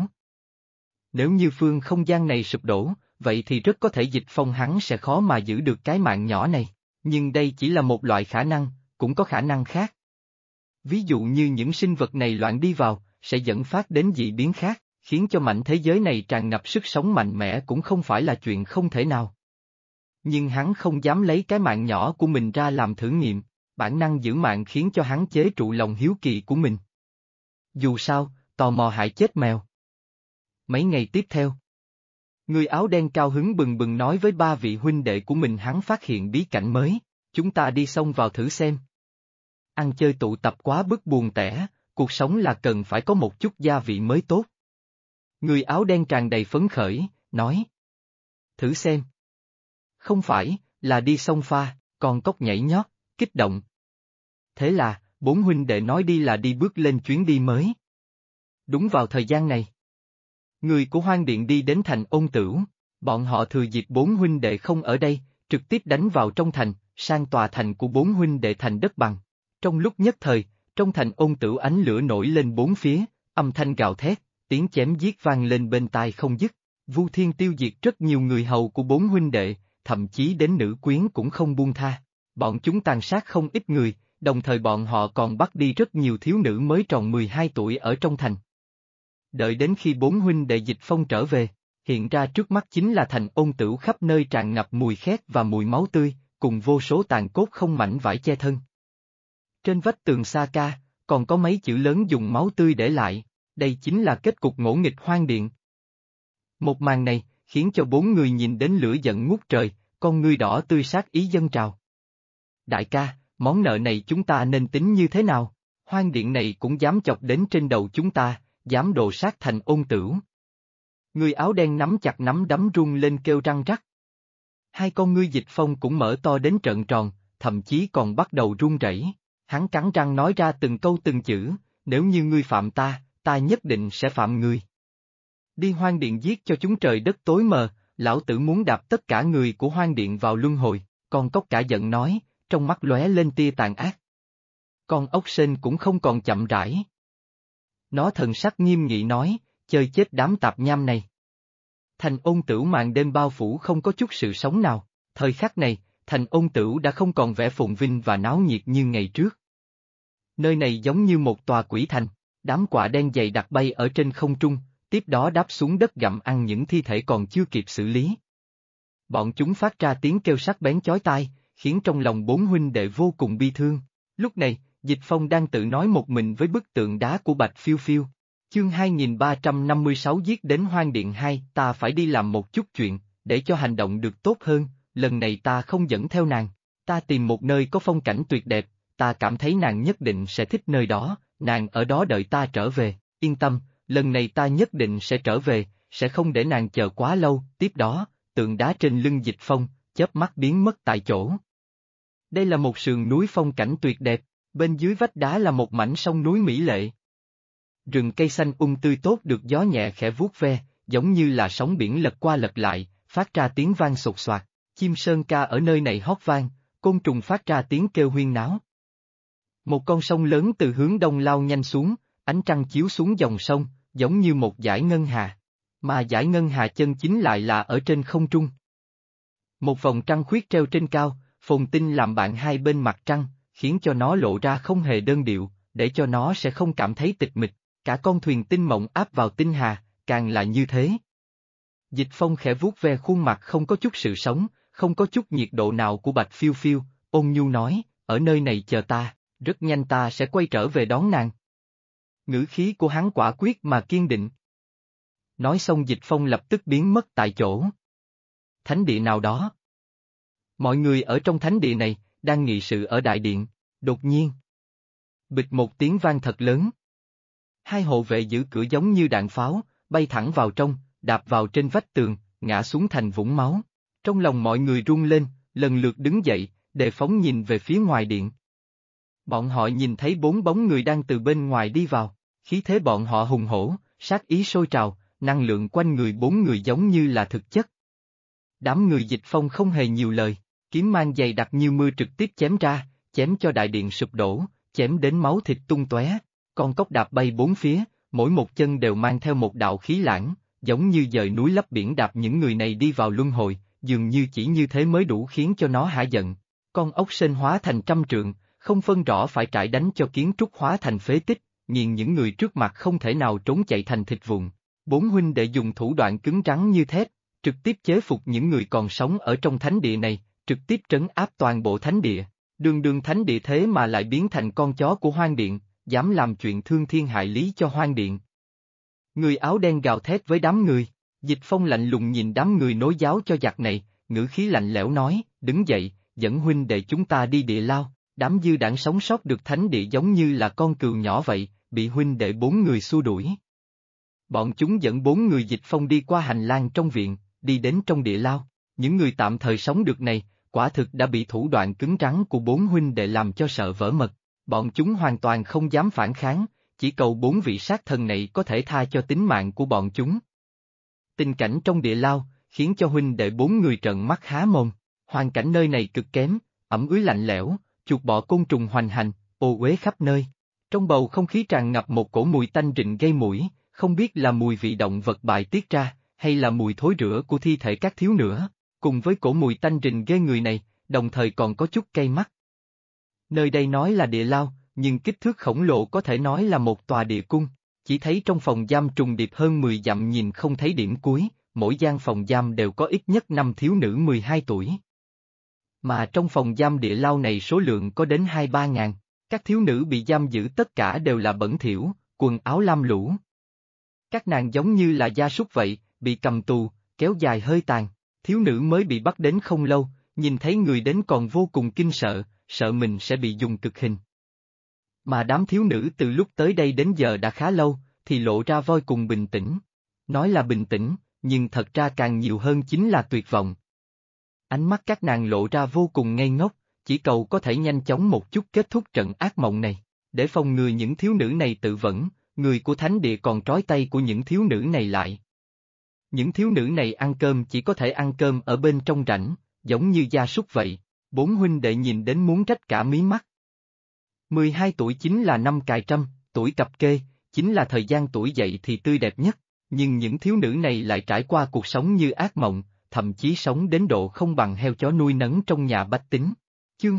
Nếu như phương không gian này sụp đổ, vậy thì rất có thể Dịch Phong hắn sẽ khó mà giữ được cái mạng nhỏ này, nhưng đây chỉ là một loại khả năng, cũng có khả năng khác. Ví dụ như những sinh vật này loạn đi vào, sẽ dẫn phát đến dị biến khác, khiến cho mảnh thế giới này tràn ngập sức sống mạnh mẽ cũng không phải là chuyện không thể nào. Nhưng hắn không dám lấy cái mạng nhỏ của mình ra làm thử nghiệm, bản năng giữ mạng khiến cho hắn chế trụ lòng hiếu kỳ của mình. Dù sao, tò mò hại chết mèo. Mấy ngày tiếp theo, người áo đen cao hứng bừng bừng nói với ba vị huynh đệ của mình hắn phát hiện bí cảnh mới, chúng ta đi xông vào thử xem. Ăn chơi tụ tập quá bức buồn tẻ, cuộc sống là cần phải có một chút gia vị mới tốt. Người áo đen tràn đầy phấn khởi, nói. Thử xem. Không phải, là đi xông pha, còn cốc nhảy nhót, kích động. Thế là, bốn huynh đệ nói đi là đi bước lên chuyến đi mới. Đúng vào thời gian này, người của Hoang Điện đi đến thành Ôn Tửu, bọn họ thừa dịp bốn huynh đệ không ở đây, trực tiếp đánh vào trong thành, sang tòa thành của bốn huynh đệ thành đất bằng. Trong lúc nhất thời, trong thành Ôn Tửu ánh lửa nổi lên bốn phía, âm thanh gào thét, tiếng chém giết vang lên bên tai không dứt. Vu Thiên tiêu diệt rất nhiều người hầu của bốn huynh đệ, thậm chí đến nữ quyến cũng không buông tha. Bọn chúng tàn sát không ít người, đồng thời bọn họ còn bắt đi rất nhiều thiếu nữ mới tròn 12 tuổi ở trong thành. Đợi đến khi bốn huynh đệ Dịch Phong trở về, hiện ra trước mắt chính là thành Ôn Tửu khắp nơi tràn ngập mùi khét và mùi máu tươi, cùng vô số tàn cốt không mảnh vải che thân. Trên vách tường xa ca, còn có mấy chữ lớn dùng máu tươi để lại, đây chính là kết cục ngỗ nghịch Hoang Điện. Một màn này, khiến cho bốn người nhìn đến lửa giận ngút trời, con ngươi đỏ tươi sát ý dâng trào. Đại ca, món nợ này chúng ta nên tính như thế nào? Hoang Điện này cũng dám chọc đến trên đầu chúng ta, dám đồ sát thành Ôn Tửu. Người áo đen nắm chặt nắm đấm run lên kêu răng rắc. Hai con ngươi Dịch Phong cũng mở to đến trợn tròn, thậm chí còn bắt đầu run rẩy. Hắn cắn răng nói ra từng câu từng chữ, nếu như ngươi phạm ta, ta nhất định sẽ phạm ngươi. Đi Hoang Điện giết cho chúng trời đất tối mờ, lão tử muốn đạp tất cả người của Hoang Điện vào luân hồi, con cóc cả giận nói, trong mắt lóe lên tia tàn ác. Con ốc sên cũng không còn chậm rãi. Nó thần sắc nghiêm nghị nói, chơi chết đám tạp nham này. Thành Ôn Tửu màn đêm bao phủ không có chút sự sống nào, thời khắc này, thành Ôn Tửu đã không còn vẻ phồn vinh và náo nhiệt như ngày trước. Nơi này giống như một tòa quỷ thành, đám quạ đen dày đặc bay ở trên không trung, tiếp đó đáp xuống đất gặm ăn những thi thể còn chưa kịp xử lý. Bọn chúng phát ra tiếng kêu sắc bén chói tai, khiến trong lòng bốn huynh đệ vô cùng bi thương. Lúc này, Dịch Phong đang tự nói một mình với bức tượng đá của Bạch Phiêu Phiêu. Chương 2356 giết đến Hoang Điện 2, ta phải đi làm một chút chuyện, để cho hành động được tốt hơn, lần này ta không dẫn theo nàng, ta tìm một nơi có phong cảnh tuyệt đẹp, ta cảm thấy nàng nhất định sẽ thích nơi đó, nàng ở đó đợi ta trở về, yên tâm, lần này ta nhất định sẽ trở về, sẽ không để nàng chờ quá lâu, tiếp đó, tượng đá trên lưng Dịch Phong, chớp mắt biến mất tại chỗ. Đây là một sườn núi phong cảnh tuyệt đẹp, bên dưới vách đá là một mảnh sông núi mỹ lệ. Rừng cây xanh tươi tốt được gió nhẹ khẽ vuốt ve, giống như là sóng biển lật qua lật lại, phát ra tiếng vang sột soạt, chim sơn ca ở nơi này hót vang, côn trùng phát ra tiếng kêu huyên náo. Một con sông lớn từ hướng đông lao nhanh xuống, ánh trăng chiếu xuống dòng sông, giống như một dải ngân hà. Mà dải ngân hà chân chính lại là ở trên không trung. Một vòng trăng khuyết treo trên cao, phồn tinh làm bạn hai bên mặt trăng, khiến cho nó lộ ra không hề đơn điệu, để cho nó sẽ không cảm thấy tịch mịch, cả con thuyền tinh mộng áp vào tinh hà, càng là như thế. Dịch Phong khẽ vuốt ve khuôn mặt không có chút sự sống, không có chút nhiệt độ nào của Bạch Phiêu Phiêu, ôn nhu nói, ở nơi này chờ ta, rất nhanh ta sẽ quay trở về đón nàng. Ngữ khí của hắn quả quyết mà kiên định. Nói xong Dịch Phong lập tức biến mất tại chỗ. Thánh địa nào đó. Mọi người ở trong thánh địa này, đang nghị sự ở đại điện, đột nhiên. Bịch một tiếng vang thật lớn. Hai hộ vệ giữ cửa giống như đạn pháo, bay thẳng vào trong, đạp vào trên vách tường, ngã xuống thành vũng máu. Trong lòng mọi người run lên, lần lượt đứng dậy, đề phóng nhìn về phía ngoài điện. Bọn họ nhìn thấy 4 bóng người đang từ bên ngoài đi vào, khí thế bọn họ hùng hổ, sát ý sôi trào, năng lượng quanh người 4 người giống như là thực chất. Đám người Dịch Phong không hề nhiều lời, kiếm mang dày đặc như mưa trực tiếp chém ra, chém cho đại điện sụp đổ, chém đến máu thịt tung tóe, con cốc đạp bay bốn phía, mỗi một chân đều mang theo một đạo khí lãng, giống như dời núi lấp biển đạp những người này đi vào luân hồi, dường như chỉ như thế mới đủ khiến cho nó hả giận. Con ốc sên hóa thành trăm trượng, không phân rõ phải trải đánh cho kiến trúc hóa thành phế tích, nghiền những người trước mặt không thể nào trốn chạy thành thịt vụn. 4 huynh đệ dùng thủ đoạn cứng rắn như thép, trực tiếp chế phục những người còn sống ở trong thánh địa này, trực tiếp trấn áp toàn bộ thánh địa. Đường thánh địa thế mà lại biến thành con chó của hoang điện, dám làm chuyện thương thiên hại lý cho hoang điện. Người áo đen gào thét với đám người, Dịch Phong lạnh lùng nhìn đám người nối giáo cho giặc này, ngữ khí lạnh lẽo nói, đứng dậy, dẫn huynh đệ chúng ta đi địa lao. Đám dư đảng sống sót được thánh địa giống như là con cừu nhỏ vậy, bị huynh đệ 4 người xua đuổi. Bọn chúng dẫn 4 người Dịch Phong đi qua hành lang trong viện, đi đến trong địa lao. Những người tạm thời sống được này, quả thực đã bị thủ đoạn cứng rắn của 4 huynh đệ làm cho sợ vỡ mật. Bọn chúng hoàn toàn không dám phản kháng, chỉ cầu 4 vị sát thần này có thể tha cho tính mạng của bọn chúng. Tình cảnh trong địa lao, khiến cho huynh đệ 4 người trợn mắt há mồm. Hoàn cảnh nơi này cực kém, ẩm ướt lạnh lẽo, chuột bọ côn trùng hoành hành, ô uế khắp nơi. Trong bầu không khí tràn ngập một cổ mùi tanh rịn gây mũi, không biết là mùi vị động vật bài tiết ra, hay là mùi thối rữa của thi thể các thiếu nữa. Cùng với cổ mùi tanh rịn ghê người này, đồng thời còn có chút cay mắt. Nơi đây nói là địa lao, nhưng kích thước khổng lồ có thể nói là một tòa địa cung, chỉ thấy trong phòng giam trùng điệp hơn 10 dặm nhìn không thấy điểm cuối, mỗi gian phòng giam đều có ít nhất 5 thiếu nữ 12 tuổi. Mà trong phòng giam địa lao này số lượng có đến 2-3 ngàn, các thiếu nữ bị giam giữ tất cả đều là bẩn thỉu, quần áo lam lũ. Các nàng giống như là gia súc vậy, bị cầm tù, kéo dài hơi tàn, thiếu nữ mới bị bắt đến không lâu, nhìn thấy người đến còn vô cùng kinh sợ, sợ mình sẽ bị dùng cực hình. Mà đám thiếu nữ từ lúc tới đây đến giờ đã khá lâu, thì lộ ra voi cùng bình tĩnh. Nói là bình tĩnh, nhưng thật ra càng nhiều hơn chính là tuyệt vọng. Ánh mắt các nàng lộ ra vô cùng ngây ngốc, chỉ cầu có thể nhanh chóng một chút kết thúc trận ác mộng này, để phòng ngừa những thiếu nữ này tự vẫn, người của thánh địa còn trói tay của những thiếu nữ này lại. Những thiếu nữ này ăn cơm chỉ có thể ăn cơm ở bên trong rãnh, giống như gia súc vậy, 4 huynh đệ nhìn đến muốn rách cả mí mắt. 12 tuổi chính là năm cài trâm, tuổi cập kê, chính là thời gian tuổi dậy thì tươi đẹp nhất, nhưng những thiếu nữ này lại trải qua cuộc sống như ác mộng, thậm chí sống đến độ không bằng heo chó nuôi nấng trong nhà bách tính. Chương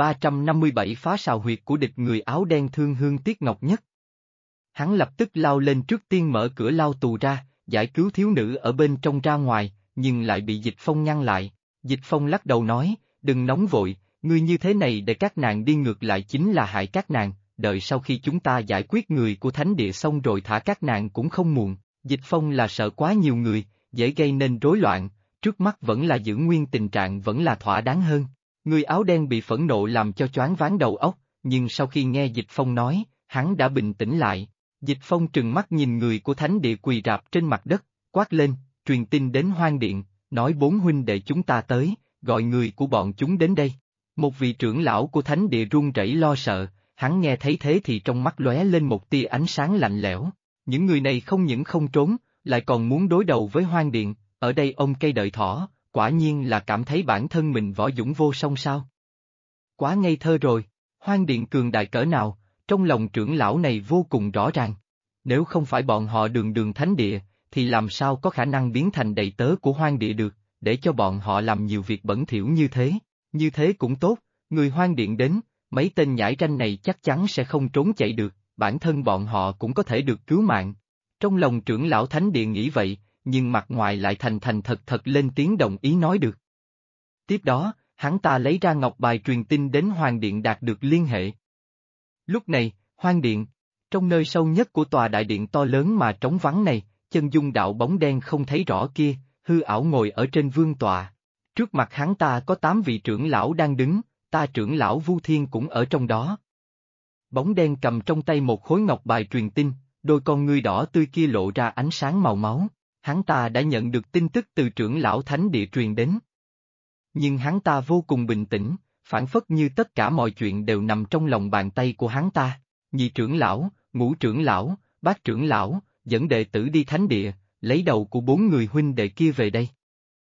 2357 phá sào huyệt của địch người áo đen thương hương tiếc ngọc nhất. Hắn lập tức lao lên trước tiên mở cửa lao tù ra, giải cứu thiếu nữ ở bên trong ra ngoài, nhưng lại bị Dịch Phong ngăn lại. Dịch Phong lắc đầu nói, đừng nóng vội, ngươi như thế này để các nàng đi ngược lại chính là hại các nàng, đợi sau khi chúng ta giải quyết người của thánh địa xong rồi thả các nàng cũng không muộn. Dịch Phong là sợ quá nhiều người, dễ gây nên rối loạn, trước mắt vẫn là giữ nguyên tình trạng vẫn là thỏa đáng hơn. Người áo đen bị phẫn nộ làm cho choáng váng đầu óc, nhưng sau khi nghe Dịch Phong nói, hắn đã bình tĩnh lại. Dịch Phong trừng mắt nhìn người của thánh địa quỳ rạp trên mặt đất, quát lên, truyền tin đến hoang điện, nói 4 huynh đệ chúng ta tới, gọi người của bọn chúng đến đây. Một vị trưởng lão của thánh địa run rẩy lo sợ, hắn nghe thấy thế thì trong mắt lóe lên một tia ánh sáng lạnh lẽo. Những người này không những không trốn, lại còn muốn đối đầu với hoang điện, ở đây ông cây đợi thỏ, quả nhiên là cảm thấy bản thân mình võ dũng vô song sao. Quá ngây thơ rồi, hoang điện cường đại cỡ nào, trong lòng trưởng lão này vô cùng rõ ràng. Nếu không phải bọn họ đường thánh địa, thì làm sao có khả năng biến thành đầy tớ của hoang địa được, để cho bọn họ làm nhiều việc bẩn thỉu như thế cũng tốt, người hoang điện đến, mấy tên nhãi ranh này chắc chắn sẽ không trốn chạy được, bản thân bọn họ cũng có thể được cứu mạng. Trong lòng trưởng lão thánh địa nghĩ vậy, nhưng mặt ngoài lại thành thật lên tiếng đồng ý nói được. Tiếp đó, hắn ta lấy ra ngọc bài truyền tin đến Hoàng Điện đạt được liên hệ. Lúc này, Hoàng Điện, trong nơi sâu nhất của tòa đại điện to lớn mà trống vắng này, chân dung đạo bóng đen không thấy rõ kia, hư ảo ngồi ở trên vương tọa. Trước mặt hắn ta có 8 vị trưởng lão đang đứng, ta trưởng lão Vu Thiên cũng ở trong đó. Bóng đen cầm trong tay một khối ngọc bài truyền tin, đôi con ngươi đỏ tươi kia lộ ra ánh sáng màu máu. Hắn ta đã nhận được tin tức từ trưởng lão thánh địa truyền đến. Nhưng hắn ta vô cùng bình tĩnh, phảng phất như tất cả mọi chuyện đều nằm trong lòng bàn tay của hắn ta. Nhị trưởng lão, ngũ trưởng lão, bát trưởng lão, dẫn đệ tử đi thánh địa, lấy đầu của 4 người huynh đệ kia về đây.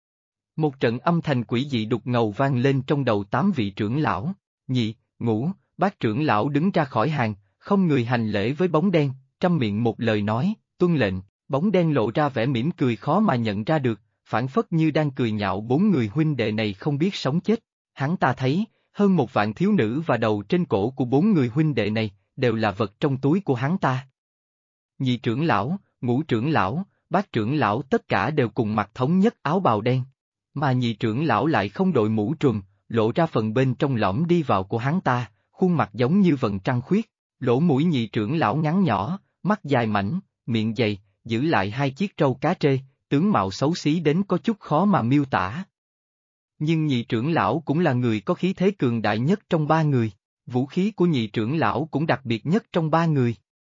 Một trận âm thanh quỷ dị đục ngầu vang lên trong đầu 8 vị trưởng lão, nhị, ngũ, bát trưởng lão đứng ra khỏi hàng, không người hành lễ với bóng đen, trăm miệng một lời nói, tuân lệnh, bóng đen lộ ra vẻ mỉm cười khó mà nhận ra được, phảng phất như đang cười nhạo 4 người huynh đệ này không biết sống chết. Hắn ta thấy, hơn 1 vạn thiếu nữ và đầu trên cổ của 4 người huynh đệ này, đều là vật trong túi của hắn ta. Nhị trưởng lão, ngũ trưởng lão, bát trưởng lão tất cả đều cùng mặc thống nhất áo bào đen. Mà nhị trưởng lão lại không đội mũ trùm, lộ ra phần bên trong lõm đi vào của hắn ta, khuôn mặt giống như vầng trăng khuyết, lỗ mũi nhị trưởng lão ngắn nhỏ, mắt dài mảnh, miệng dày, giữ lại 2 chiếc trâu cá trê, tướng mạo xấu xí đến có chút khó mà miêu tả. Nhưng nhị trưởng lão cũng là người có khí thế cường đại nhất trong 3 người, vũ khí của nhị trưởng lão cũng đặc biệt nhất trong 3 người.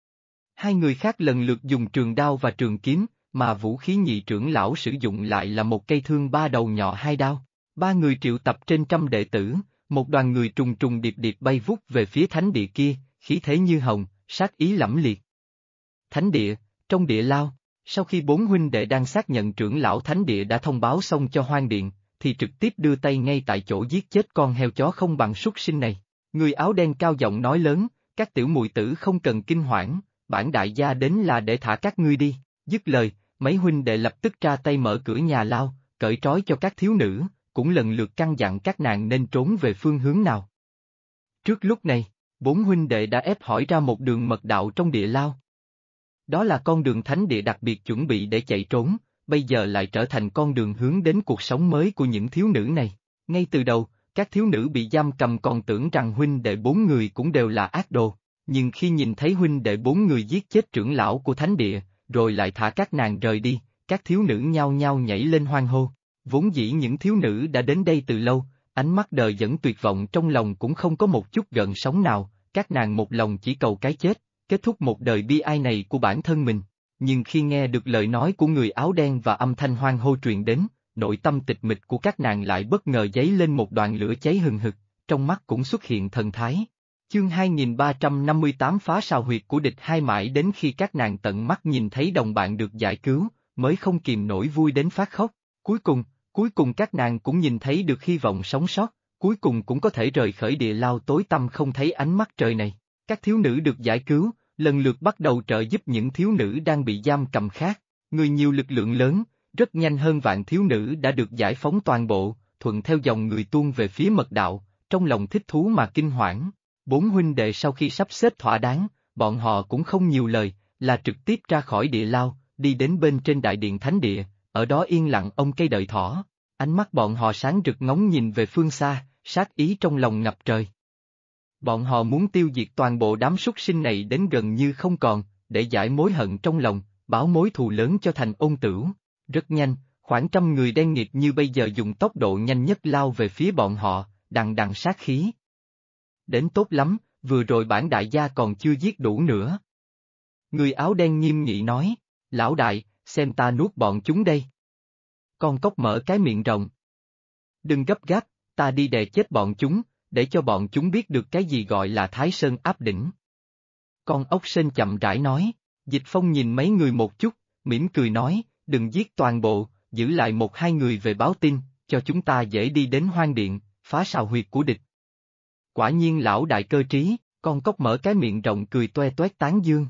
2 người khác lần lượt dùng trường đao và trường kiếm, mà vũ khí nhị trưởng lão sử dụng lại là một cây thương 3 đầu nhọ 2 đao. 3 người triệu tập trên trăm đệ tử, một đoàn người trùng trùng điệp điệp bay vút về phía thánh địa kia, khí thế như hồng, sát ý lẫm liệt. Thánh địa, trong địa lao, sau khi 4 huynh đệ đang xác nhận trưởng lão thánh địa đã thông báo xong cho Hoang Điện, thì trực tiếp đưa tay ngay tại chỗ giết chết con heo chó không bằng súc sinh này. Người áo đen cao giọng nói lớn, các tiểu muội tử không cần kinh hoảng, bản đại gia đến là để thả các ngươi đi. Dứt lời, mấy huynh đệ lập tức ra tay mở cửa nhà lao, cởi trói cho các thiếu nữ, cũng lần lượt căn dặn các nàng nên trốn về phương hướng nào. Trước lúc này, 4 huynh đệ đã ép hỏi ra một đường mật đạo trong địa lao. Đó là con đường thánh địa đặc biệt chuẩn bị để chạy trốn, bây giờ lại trở thành con đường hướng đến cuộc sống mới của những thiếu nữ này. Ngay từ đầu, các thiếu nữ bị giam cầm còn tưởng rằng huynh đệ 4 người cũng đều là ác đồ, nhưng khi nhìn thấy huynh đệ 4 người giết chết trưởng lão của thánh địa, rồi lại thả các nàng rời đi, các thiếu nữ nhao nhao nhảy lên hoan hô. Vốn dĩ những thiếu nữ đã đến đây từ lâu, ánh mắt đời dẫn tuyệt vọng trong lòng cũng không có một chút gợn sóng nào, các nàng một lòng chỉ cầu cái chết, kết thúc một đời bi ai này của bản thân mình. Nhưng khi nghe được lời nói của người áo đen và âm thanh hoan hô truyền đến, nội tâm tịch mịch của các nàng lại bất ngờ dấy lên một đoạn lửa cháy hừng hực, trong mắt cũng xuất hiện thần thái. Chương 2358 phá sào huyệt của địch hai mãi đến khi các nàng tận mắt nhìn thấy đồng bạn được giải cứu, mới không kìm nổi vui đến phát khóc. Cuối cùng các nàng cũng nhìn thấy được hy vọng sống sót, cuối cùng cũng có thể rời khỏi địa lao tối tăm không thấy ánh mắt trời này. Các thiếu nữ được giải cứu, lần lượt bắt đầu trợ giúp những thiếu nữ đang bị giam cầm khác, người nhiều lực lượng lớn, rất nhanh hơn vạn thiếu nữ đã được giải phóng toàn bộ, thuận theo dòng người tuôn về phía mật đạo, trong lòng thích thú mà kinh hoảng. 4 huynh đệ sau khi sắp xếp thỏa đáng, bọn họ cũng không nhiều lời, là trực tiếp ra khỏi địa lao, đi đến bên trên đại điện thánh địa, ở đó yên lặng ôm cây đợi thỏ. Ánh mắt bọn họ sáng rực ngóng nhìn về phương xa, sát ý trong lòng ngập trời. Bọn họ muốn tiêu diệt toàn bộ đám súc sinh này đến gần như không còn, để giải mối hận trong lòng, báo mối thù lớn cho Thành Ôn Tửu. Rất nhanh, khoảng 100 người đen nghịt như bây giờ dùng tốc độ nhanh nhất lao về phía bọn họ, đằng đằng sát khí. Đến tốt lắm, vừa rồi bản đại gia còn chưa giết đủ nữa. Người áo đen nghiêm nghị nói, lão đại, xem ta nuốt bọn chúng đây. Con cóc mở cái miệng rộng. Đừng gấp gáp, ta đi đè chết bọn chúng, để cho bọn chúng biết được cái gì gọi là Thái Sơn áp đỉnh. Con ốc sên chậm rãi nói, Dịch Phong nhìn mấy người một chút, mỉm cười nói, đừng giết toàn bộ, giữ lại 1-2 người về báo tin, cho chúng ta dễ đi đến Hoang Điện, phá sào huyệt của địch. Quả nhiên lão đại cơ trí, con cóc mở cái miệng rộng cười toe toét tán dương.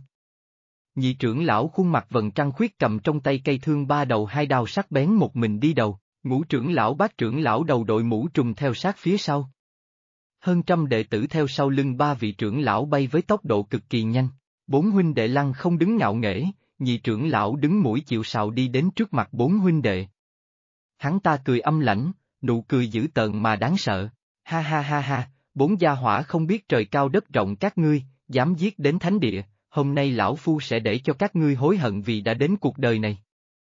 Nhị trưởng lão khuôn mặt vầng trăng khuyết cầm trong tay cây thương 3 đầu 2 đao sắc bén một mình đi đầu, ngũ trưởng lão bát trưởng lão đầu đội mũ trùm theo sát phía sau. Hơn 100 đệ tử theo sau lưng 3 vị trưởng lão bay với tốc độ cực kỳ nhanh, 4 huynh đệ lăng không đứng ngạo nghễ, nhị trưởng lão đứng mũi chịu sào đi đến trước mặt 4 huynh đệ. Hắn ta cười âm lãnh, nụ cười dữ tợn mà đáng sợ, ha ha ha ha, 4 gia hỏa không biết trời cao đất rộng các ngươi, dám giết đến thánh địa, hôm nay lão phu sẽ để cho các ngươi hối hận vì đã đến cuộc đời này.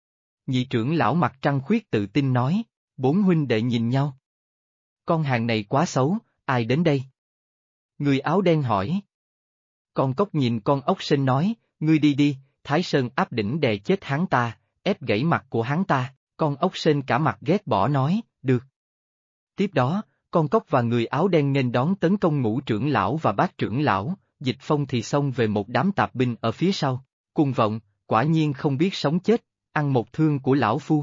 Nhị trưởng lão mặt trăng khuyết tự tin nói, 4 huynh đệ nhìn nhau. Con hàng này quá xấu, ai đến đây? Người áo đen hỏi. Con cóc nhìn con ốc sên nói, ngươi đi đi, Thái Sơn áp đỉnh đè chết hắn ta, ép gãy mặt của hắn ta, con ốc sên cả mặt ghét bỏ nói, được. Tiếp đó, con cóc và người áo đen nên đón tấn công ngũ trưởng lão và bát trưởng lão, Dịch Phong thì xông về một đám tạp binh ở phía sau, cuồng vọng, quả nhiên không biết sống chết, ăn một thương của lão phu.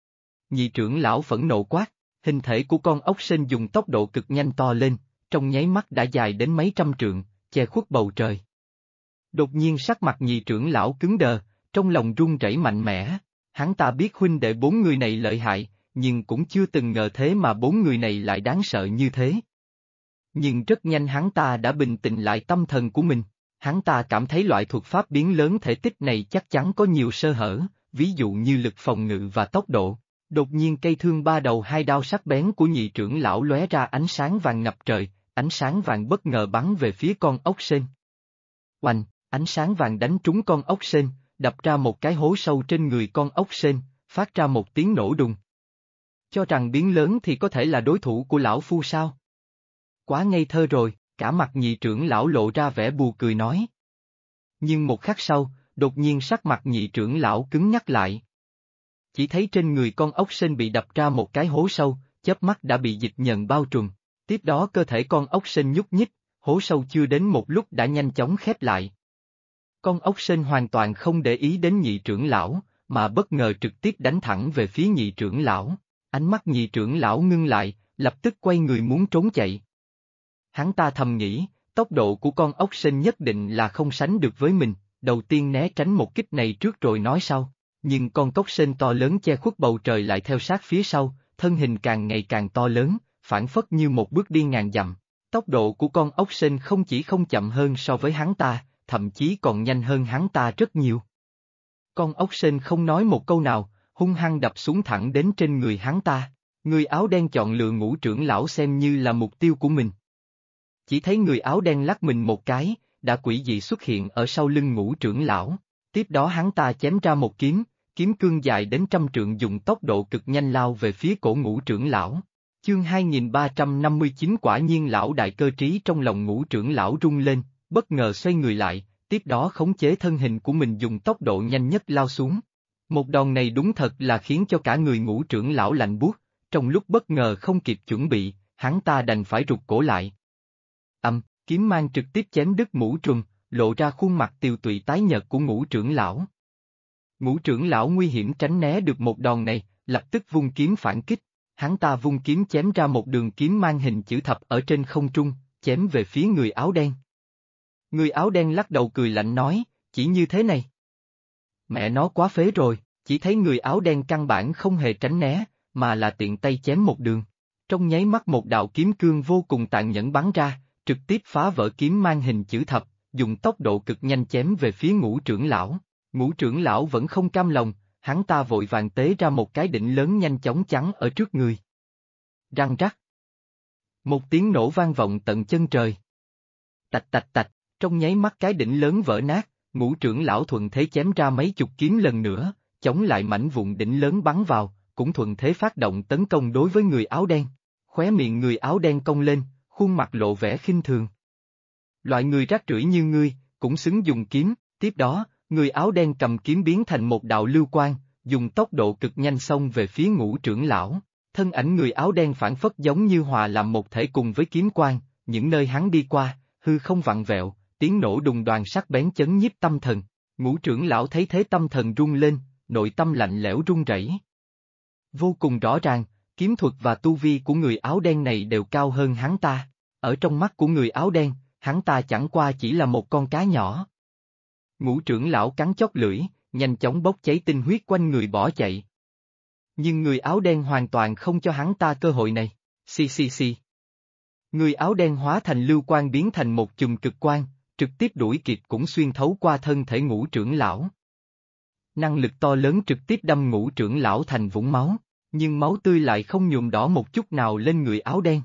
Nhị trưởng lão phẫn nộ quát, hình thể của con ốc sên dùng tốc độ cực nhanh to lên, trong nháy mắt đã dài đến mấy trăm trượng, che khuất bầu trời. Đột nhiên sắc mặt nhị trưởng lão cứng đờ, trong lòng run rẩy mạnh mẽ, hắn ta biết huynh đệ bốn người này lợi hại, nhưng cũng chưa từng ngờ thế mà bốn người này lại đáng sợ như thế. Nhưng rất nhanh hắn ta đã bình tĩnh lại tâm thần của mình, hắn ta cảm thấy loại thuật pháp biến lớn thể tích này chắc chắn có nhiều sơ hở, ví dụ như lực phòng ngự và tốc độ. Đột nhiên cây thương ba đầu hai đao sắc bén của nhị trưởng lão lóe ra ánh sáng vàng ngập trời, ánh sáng vàng bất ngờ bắn về phía con ốc sên. Oanh, ánh sáng vàng đánh trúng con ốc sên, đập ra một cái hố sâu trên người con ốc sên, phát ra một tiếng nổ đùng. Cho rằng biến lớn thì có thể là đối thủ của lão phu sao? Quá ngây thơ rồi, cả mặt nhị trưởng lão lộ ra vẻ buồn cười nói. Nhưng một khắc sau, đột nhiên sắc mặt nhị trưởng lão cứng nhắc lại. Chỉ thấy trên người con ốc sên bị đập ra một cái hố sâu, chớp mắt đã bị dịch nhờn bao trùm. Tiếp đó cơ thể con ốc sên nhúc nhích, hố sâu chưa đến một lúc đã nhanh chóng khép lại. Con ốc sên hoàn toàn không để ý đến nhị trưởng lão, mà bất ngờ trực tiếp đánh thẳng về phía nhị trưởng lão. Ánh mắt nhị trưởng lão ngưng lại, lập tức quay người muốn trốn chạy. Hắn ta thầm nghĩ, tốc độ của con ốc sên nhất định là không sánh được với mình, đầu tiên né tránh một kích này trước rồi nói sau. Nhưng con cốc sên to lớn che khuất bầu trời lại theo sát phía sau, thân hình càng ngày càng to lớn, phảng phất như một bước đi ngàn dặm. Tốc độ của con ốc sên không chỉ không chậm hơn so với hắn ta, thậm chí còn nhanh hơn hắn ta rất nhiều. Con ốc sên không nói một câu nào, hung hăng đập xuống thẳng đến trên người hắn ta. Người áo đen chọn lựa ngũ trưởng lão xem như là mục tiêu của mình. Chỉ thấy người áo đen lắc mình một cái, đã quỷ dị xuất hiện ở sau lưng ngũ trưởng lão. Tiếp đó hắn ta chém ra một kiếm, kiếm cương dài đến 100 trượng dùng tốc độ cực nhanh lao về phía cổ ngũ trưởng lão. Chương 2359 quả nhiên lão đại cơ trí trong lòng ngũ trưởng lão rung lên, bất ngờ xoay người lại, tiếp đó khống chế thân hình của mình dùng tốc độ nhanh nhất lao xuống. Một đòn này đúng thật là khiến cho cả người ngũ trưởng lão lạnh buốt, trong lúc bất ngờ không kịp chuẩn bị, hắn ta đành phải rụt cổ lại. Kiếm mang trực tiếp chém đứt mũ trùm, lộ ra khuôn mặt tiều tụy tái nhợt của ngũ trưởng lão. Ngũ trưởng lão nguy hiểm tránh né được một đòn này, lập tức vung kiếm phản kích, hắn ta vung kiếm chém ra một đường kiếm mang hình chữ thập ở trên không trung, chém về phía người áo đen. Người áo đen lắc đầu cười lạnh nói, chỉ như thế này. Mẹ nó quá phế rồi, chỉ thấy người áo đen căn bản không hề tránh né, mà là tiện tay chém một đường. Trong nháy mắt một đạo kiếm cương vô cùng tàn nhẫn bắn ra, trực tiếp phá vỡ kiếm mang hình chữ thập, dùng tốc độ cực nhanh chém về phía ngũ trưởng lão. Ngũ trưởng lão vẫn không cam lòng, hắn ta vội vàng tế ra một cái đỉnh lớn nhanh chóng chắn ở trước người. Răng rắc. Một tiếng nổ vang vọng tận chân trời. Tạch tạch tạch, trong nháy mắt cái đỉnh lớn vỡ nát, ngũ trưởng lão thuận thế chém ra mấy chục kiếm lần nữa, chống lại mảnh vụn đỉnh lớn bắn vào, cũng thuận thế phát động tấn công đối với người áo đen. Khóe miệng người áo đen cong lên, khuôn mặt lộ vẻ khinh thường. Loại người rác rưởi như ngươi, cũng xứng dùng kiếm, tiếp đó, người áo đen cầm kiếm biến thành một đạo lưu quang, dùng tốc độ cực nhanh xông về phía ngũ trưởng lão. Thân ảnh người áo đen phản phất giống như hòa làm một thể cùng với kiếm quang, những nơi hắn đi qua, hư không vặn vẹo, tiếng nổ đùng đoàn sắc bén chấn nhiếp tâm thần. Ngũ trưởng lão thấy thế tâm thần rung lên, nội tâm lạnh lẽo run rẩy. Vô cùng rõ ràng, kiếm thuật và tu vi của người áo đen này đều cao hơn hắn ta. Ở trong mắt của người áo đen, hắn ta chẳng qua chỉ là một con cá nhỏ. Ngũ trưởng lão cắn chót lưỡi, nhanh chóng bốc cháy tinh huyết quanh người bỏ chạy. Nhưng người áo đen hoàn toàn không cho hắn ta cơ hội này. Xì. Người áo đen hóa thành lưu quang biến thành một chùm cực quang, trực tiếp đuổi kịp cũng xuyên thấu qua thân thể ngũ trưởng lão. Năng lực to lớn trực tiếp đâm ngũ trưởng lão thành vũng máu, nhưng máu tươi lại không nhuộm đỏ một chút nào lên người áo đen.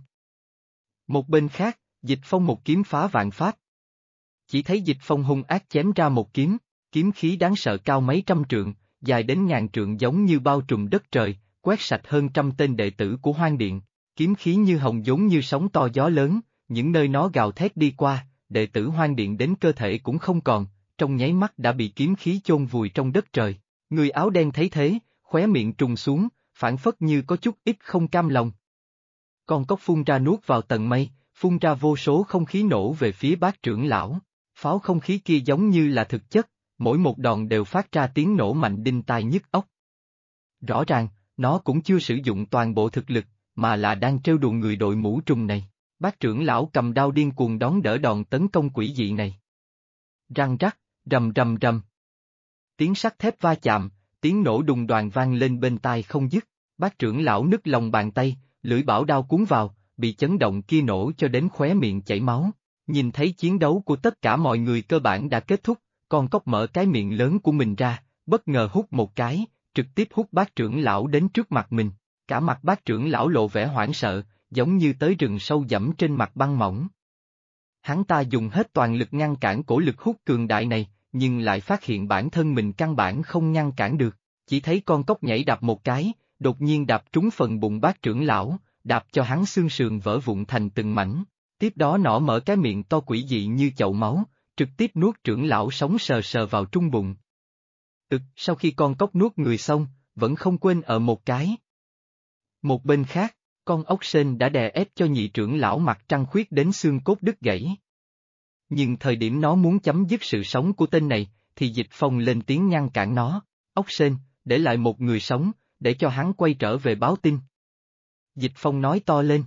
Một bên khác, Dịch Phong một kiếm phá vạn pháp. Chỉ thấy Dịch Phong hung ác chém ra một kiếm, kiếm khí đáng sợ cao mấy trăm trượng, dài đến ngàn trượng giống như bao trùm đất trời, quét sạch hơn 100 tên đệ tử của Hoang Điện. Kiếm khí như hồng giống như sóng to gió lớn, những nơi nó gào thét đi qua, đệ tử Hoang Điện đến cơ thể cũng không còn, trong nháy mắt đã bị kiếm khí chôn vùi trong đất trời. Người áo đen thấy thế, khóe miệng trùng xuống, phảng phất như có chút ít không cam lòng. Con cóc phun ra nuốt vào tầng mây, phun ra vô số không khí nổ về phía bác trưởng lão. Pháo không khí kia giống như là thực chất, mỗi một đòn đều phát ra tiếng nổ mạnh đinh tai nhức óc. Rõ ràng, nó cũng chưa sử dụng toàn bộ thực lực, mà là đang trêu đùa người đội mũ trùm này. Bác trưởng lão cầm đao điên cuồng đón đỡ đòn tấn công quỷ dị này. Răng rắc, rầm rầm rầm. Tiếng sắt thép va chạm, tiếng nổ đùng đoàng vang lên bên tai không dứt. Bác trưởng lão nứt lòng bàn tay, lưỡi bảo đao cuốn vào, bị chấn động kia nổ cho đến khóe miệng chảy máu. Nhìn thấy chiến đấu của tất cả mọi người cơ bản đã kết thúc, con cóc mở cái miệng lớn của mình ra, bất ngờ hút một cái, trực tiếp hút bác trưởng lão đến trước mặt mình. Cả mặt bác trưởng lão lộ vẻ hoảng sợ, giống như tới rừng sâu dẫm trên mặt băng mỏng. Hắn ta dùng hết toàn lực ngăn cản cổ lực hút cường đại này, nhưng lại phát hiện bản thân mình căn bản không ngăn cản được. Chỉ thấy con cóc nhảy đạp một cái, đột nhiên đạp trúng phần bụng bác trưởng lão, đạp cho hắn xương sườn vỡ vụn thành từng mảnh. Tiếp đó nỏ mở cái miệng to quỷ dị như chậu máu, trực tiếp nuốt trưởng lão sống sờ sờ vào trung bụng. Sau khi con cóc nuốt người xong, vẫn không quên ở một cái. Một bên khác, con ốc sên đã đè ép cho nhị trưởng lão mặt trăng khuyết đến xương cốt đứt gãy. Nhưng thời điểm nó muốn chấm dứt sự sống của tên này, thì Dịch Phong lên tiếng ngăn cản nó. Ốc sên, để lại một người sống, để cho hắn quay trở về báo tin. Dịch Phong nói to lên.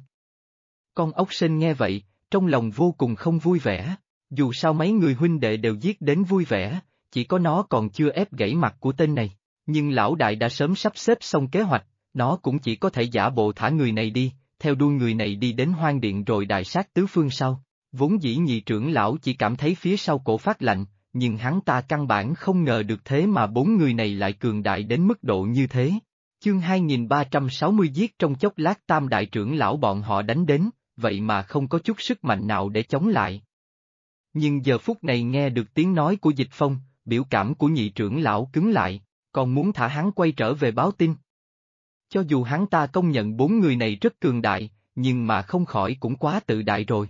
Con ốc sên nghe vậy, trong lòng vô cùng không vui vẻ. Dù sao mấy người huynh đệ đều giết đến vui vẻ, chỉ có nó còn chưa ép gãy mặt của tên này. Nhưng lão đại đã sớm sắp xếp xong kế hoạch, nó cũng chỉ có thể giả bộ thả người này đi, theo đuôi người này đi đến hoang điện rồi đại sát tứ phương sau. Vốn dĩ nhị trưởng lão chỉ cảm thấy phía sau cổ phát lạnh, nhưng hắn ta căn bản không ngờ được thế mà bốn người này lại cường đại đến mức độ như thế. Chương 2360 giết trong chốc lát tam đại trưởng lão bọn họ đánh đến, vậy mà không có chút sức mạnh nào để chống lại. Nhưng giờ phút này nghe được tiếng nói của Dịch Phong, biểu cảm của nhị trưởng lão cứng lại, còn muốn thả hắn quay trở về báo tin. Cho dù hắn ta công nhận bốn người này rất cường đại, nhưng mà không khỏi cũng quá tự đại rồi.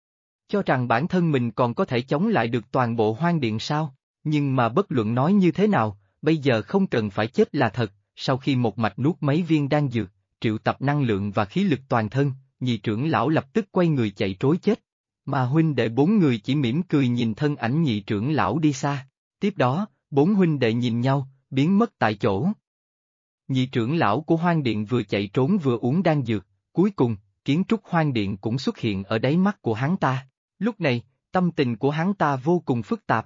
Cho rằng bản thân mình còn có thể chống lại được toàn bộ hoang điện sao, nhưng mà bất luận nói như thế nào, bây giờ không cần phải chết là thật, sau khi một mạch nuốt mấy viên đan dược, triệu tập năng lượng và khí lực toàn thân, nhị trưởng lão lập tức quay người chạy trối chết. Mà huynh đệ bốn người chỉ mỉm cười nhìn thân ảnh nhị trưởng lão đi xa. Tiếp đó, bốn huynh đệ nhìn nhau, biến mất tại chỗ. Nhị trưởng lão của hoang điện vừa chạy trốn vừa uống đan dược, cuối cùng, kiến trúc hoang điện cũng xuất hiện ở đáy mắt của hắn ta. Lúc này, tâm tình của hắn ta vô cùng phức tạp.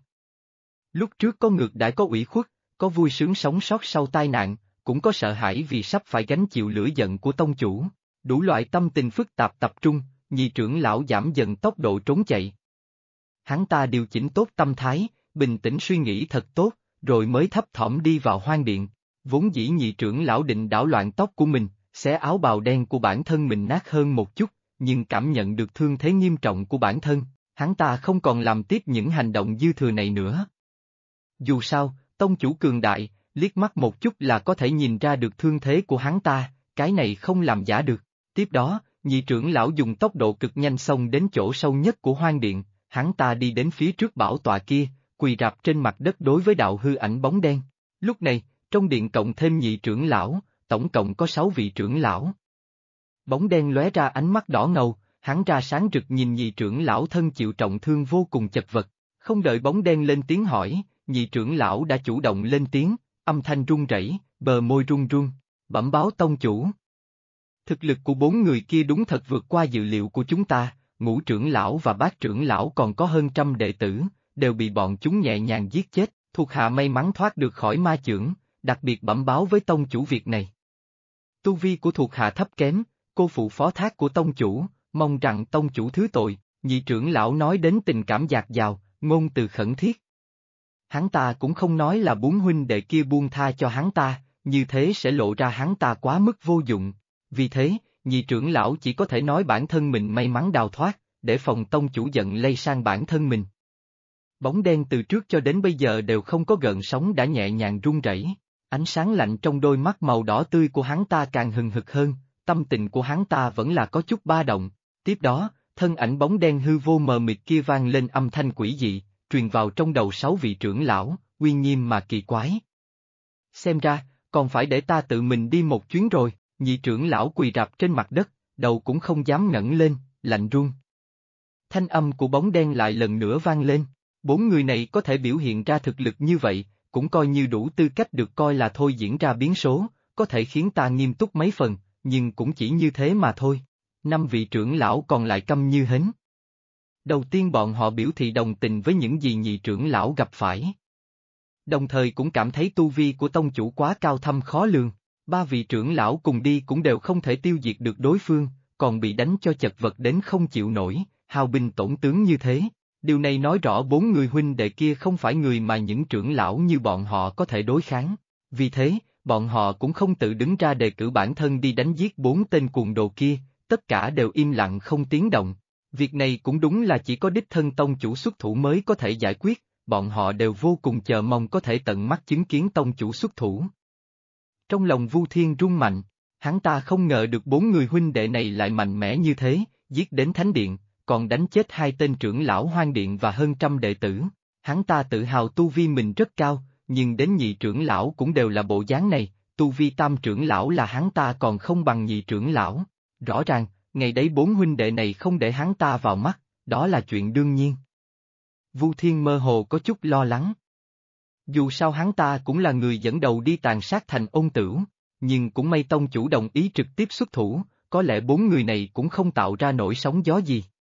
Lúc trước có ngược đãi có ủy khuất, có vui sướng sống sót sau tai nạn, cũng có sợ hãi vì sắp phải gánh chịu lửa giận của tông chủ. Đủ loại tâm tình phức tạp tập trung, nhị trưởng lão giảm dần tốc độ trốn chạy. Hắn ta điều chỉnh tốt tâm thái, bình tĩnh suy nghĩ thật tốt, rồi mới thấp thỏm đi vào hoang điện. Vốn dĩ nhị trưởng lão định đảo loạn tóc của mình, xé áo bào đen của bản thân mình nát hơn một chút, nhưng cảm nhận được thương thế nghiêm trọng của bản thân, hắn ta không còn làm tiếp những hành động dư thừa này nữa. Dù sao, tông chủ cường đại, liếc mắt một chút là có thể nhìn ra được thương thế của hắn ta, cái này không làm giả được. Tiếp đó, nhị trưởng lão dùng tốc độ cực nhanh xông đến chỗ sâu nhất của hoang điện, hắn ta đi đến phía trước bảo tọa kia, quỳ rạp trên mặt đất đối với đạo hư ảnh bóng đen. Lúc này, trong điện cộng thêm nhị trưởng lão, tổng cộng có 6 vị trưởng lão. Bóng đen lóe ra ánh mắt đỏ ngầu, hắn ra sáng rực nhìn nhị trưởng lão thân chịu trọng thương vô cùng chật vật. Không đợi bóng đen lên tiếng hỏi, nhị trưởng lão đã chủ động lên tiếng, âm thanh run rẩy, bờ môi run run, bẩm báo tông chủ. Thực lực của bốn người kia đúng thật vượt qua dự liệu của chúng ta, ngũ trưởng lão và bát trưởng lão còn có hơn 100 đệ tử, đều bị bọn chúng nhẹ nhàng giết chết, thuộc hạ may mắn thoát được khỏi ma chưởng, đặc biệt bẩm báo với tông chủ việc này. Tu vi của thuộc hạ thấp kém, cô phụ phó thác của tông chủ, mong rằng tông chủ thứ tội, nhị trưởng lão nói đến tình cảm dạt dào, ngôn từ khẩn thiết. Hắn ta cũng không nói là bốn huynh đệ kia buông tha cho hắn ta, như thế sẽ lộ ra hắn ta quá mức vô dụng. Vì thế, nhị trưởng lão chỉ có thể nói bản thân mình may mắn đào thoát, để phòng tông chủ giận lây sang bản thân mình. Bóng đen từ trước cho đến bây giờ đều không có gợn sóng đã nhẹ nhàng run rẩy, ánh sáng lạnh trong đôi mắt màu đỏ tươi của hắn ta càng hừng hực hơn, tâm tình của hắn ta vẫn là có chút ba động. Tiếp đó, thân ảnh bóng đen hư vô mờ mịt kia vang lên âm thanh quỷ dị, truyền vào trong đầu 6 vị trưởng lão, uy nghiêm mà kỳ quái. Xem ra, còn phải để ta tự mình đi một chuyến rồi, nhị trưởng lão quỳ rạp trên mặt đất, đầu cũng không dám ngẩng lên, lạnh run. Thanh âm của bóng đen lại lần nữa vang lên, 4 người này có thể biểu hiện ra thực lực như vậy, cũng coi như đủ tư cách được coi là thôi diễn ra biến số, có thể khiến ta nghiêm túc mấy phần, nhưng cũng chỉ như thế mà thôi. 5 vị trưởng lão còn lại câm như hến. Đầu tiên bọn họ biểu thị đồng tình với những gì nhị trưởng lão gặp phải. Đồng thời cũng cảm thấy tu vi của tông chủ quá cao thâm khó lường, 3 vị trưởng lão cùng đi cũng đều không thể tiêu diệt được đối phương, còn bị đánh cho chật vật đến không chịu nổi, hao binh tổn tướng như thế. Điều này nói rõ 4 người huynh đệ kia không phải người mà những trưởng lão như bọn họ có thể đối kháng. Vì thế, bọn họ cũng không tự đứng ra đề cử bản thân đi đánh giết 4 tên cuồng đồ kia, tất cả đều im lặng không tiếng động. Việc này cũng đúng là chỉ có đích thân tông chủ xuất thủ mới có thể giải quyết, bọn họ đều vô cùng chờ mong có thể tận mắt chứng kiến tông chủ xuất thủ. Trong lòng Vu Thiên rung mạnh, hắn ta không ngờ được 4 người huynh đệ này lại mạnh mẽ như thế, giết đến thánh điện, còn đánh chết 2 tên trưởng lão hoang điện và hơn trăm đệ tử. Hắn ta tự hào tu vi mình rất cao, nhưng đến nhị trưởng lão cũng đều là bộ dáng này, tu vi tam trưởng lão là hắn ta còn không bằng nhị trưởng lão. Rõ ràng, ngày đấy 4 huynh đệ này không để hắn ta vào mắt, đó là chuyện đương nhiên. Vu Thiên mơ hồ có chút lo lắng. Dù sao hắn ta cũng là người dẫn đầu đi tàn sát thành Ôn Tửu, nhưng cũng may tông chủ đồng ý trực tiếp xuất thủ, có lẽ 4 người này cũng không tạo ra nổi sóng gió gì.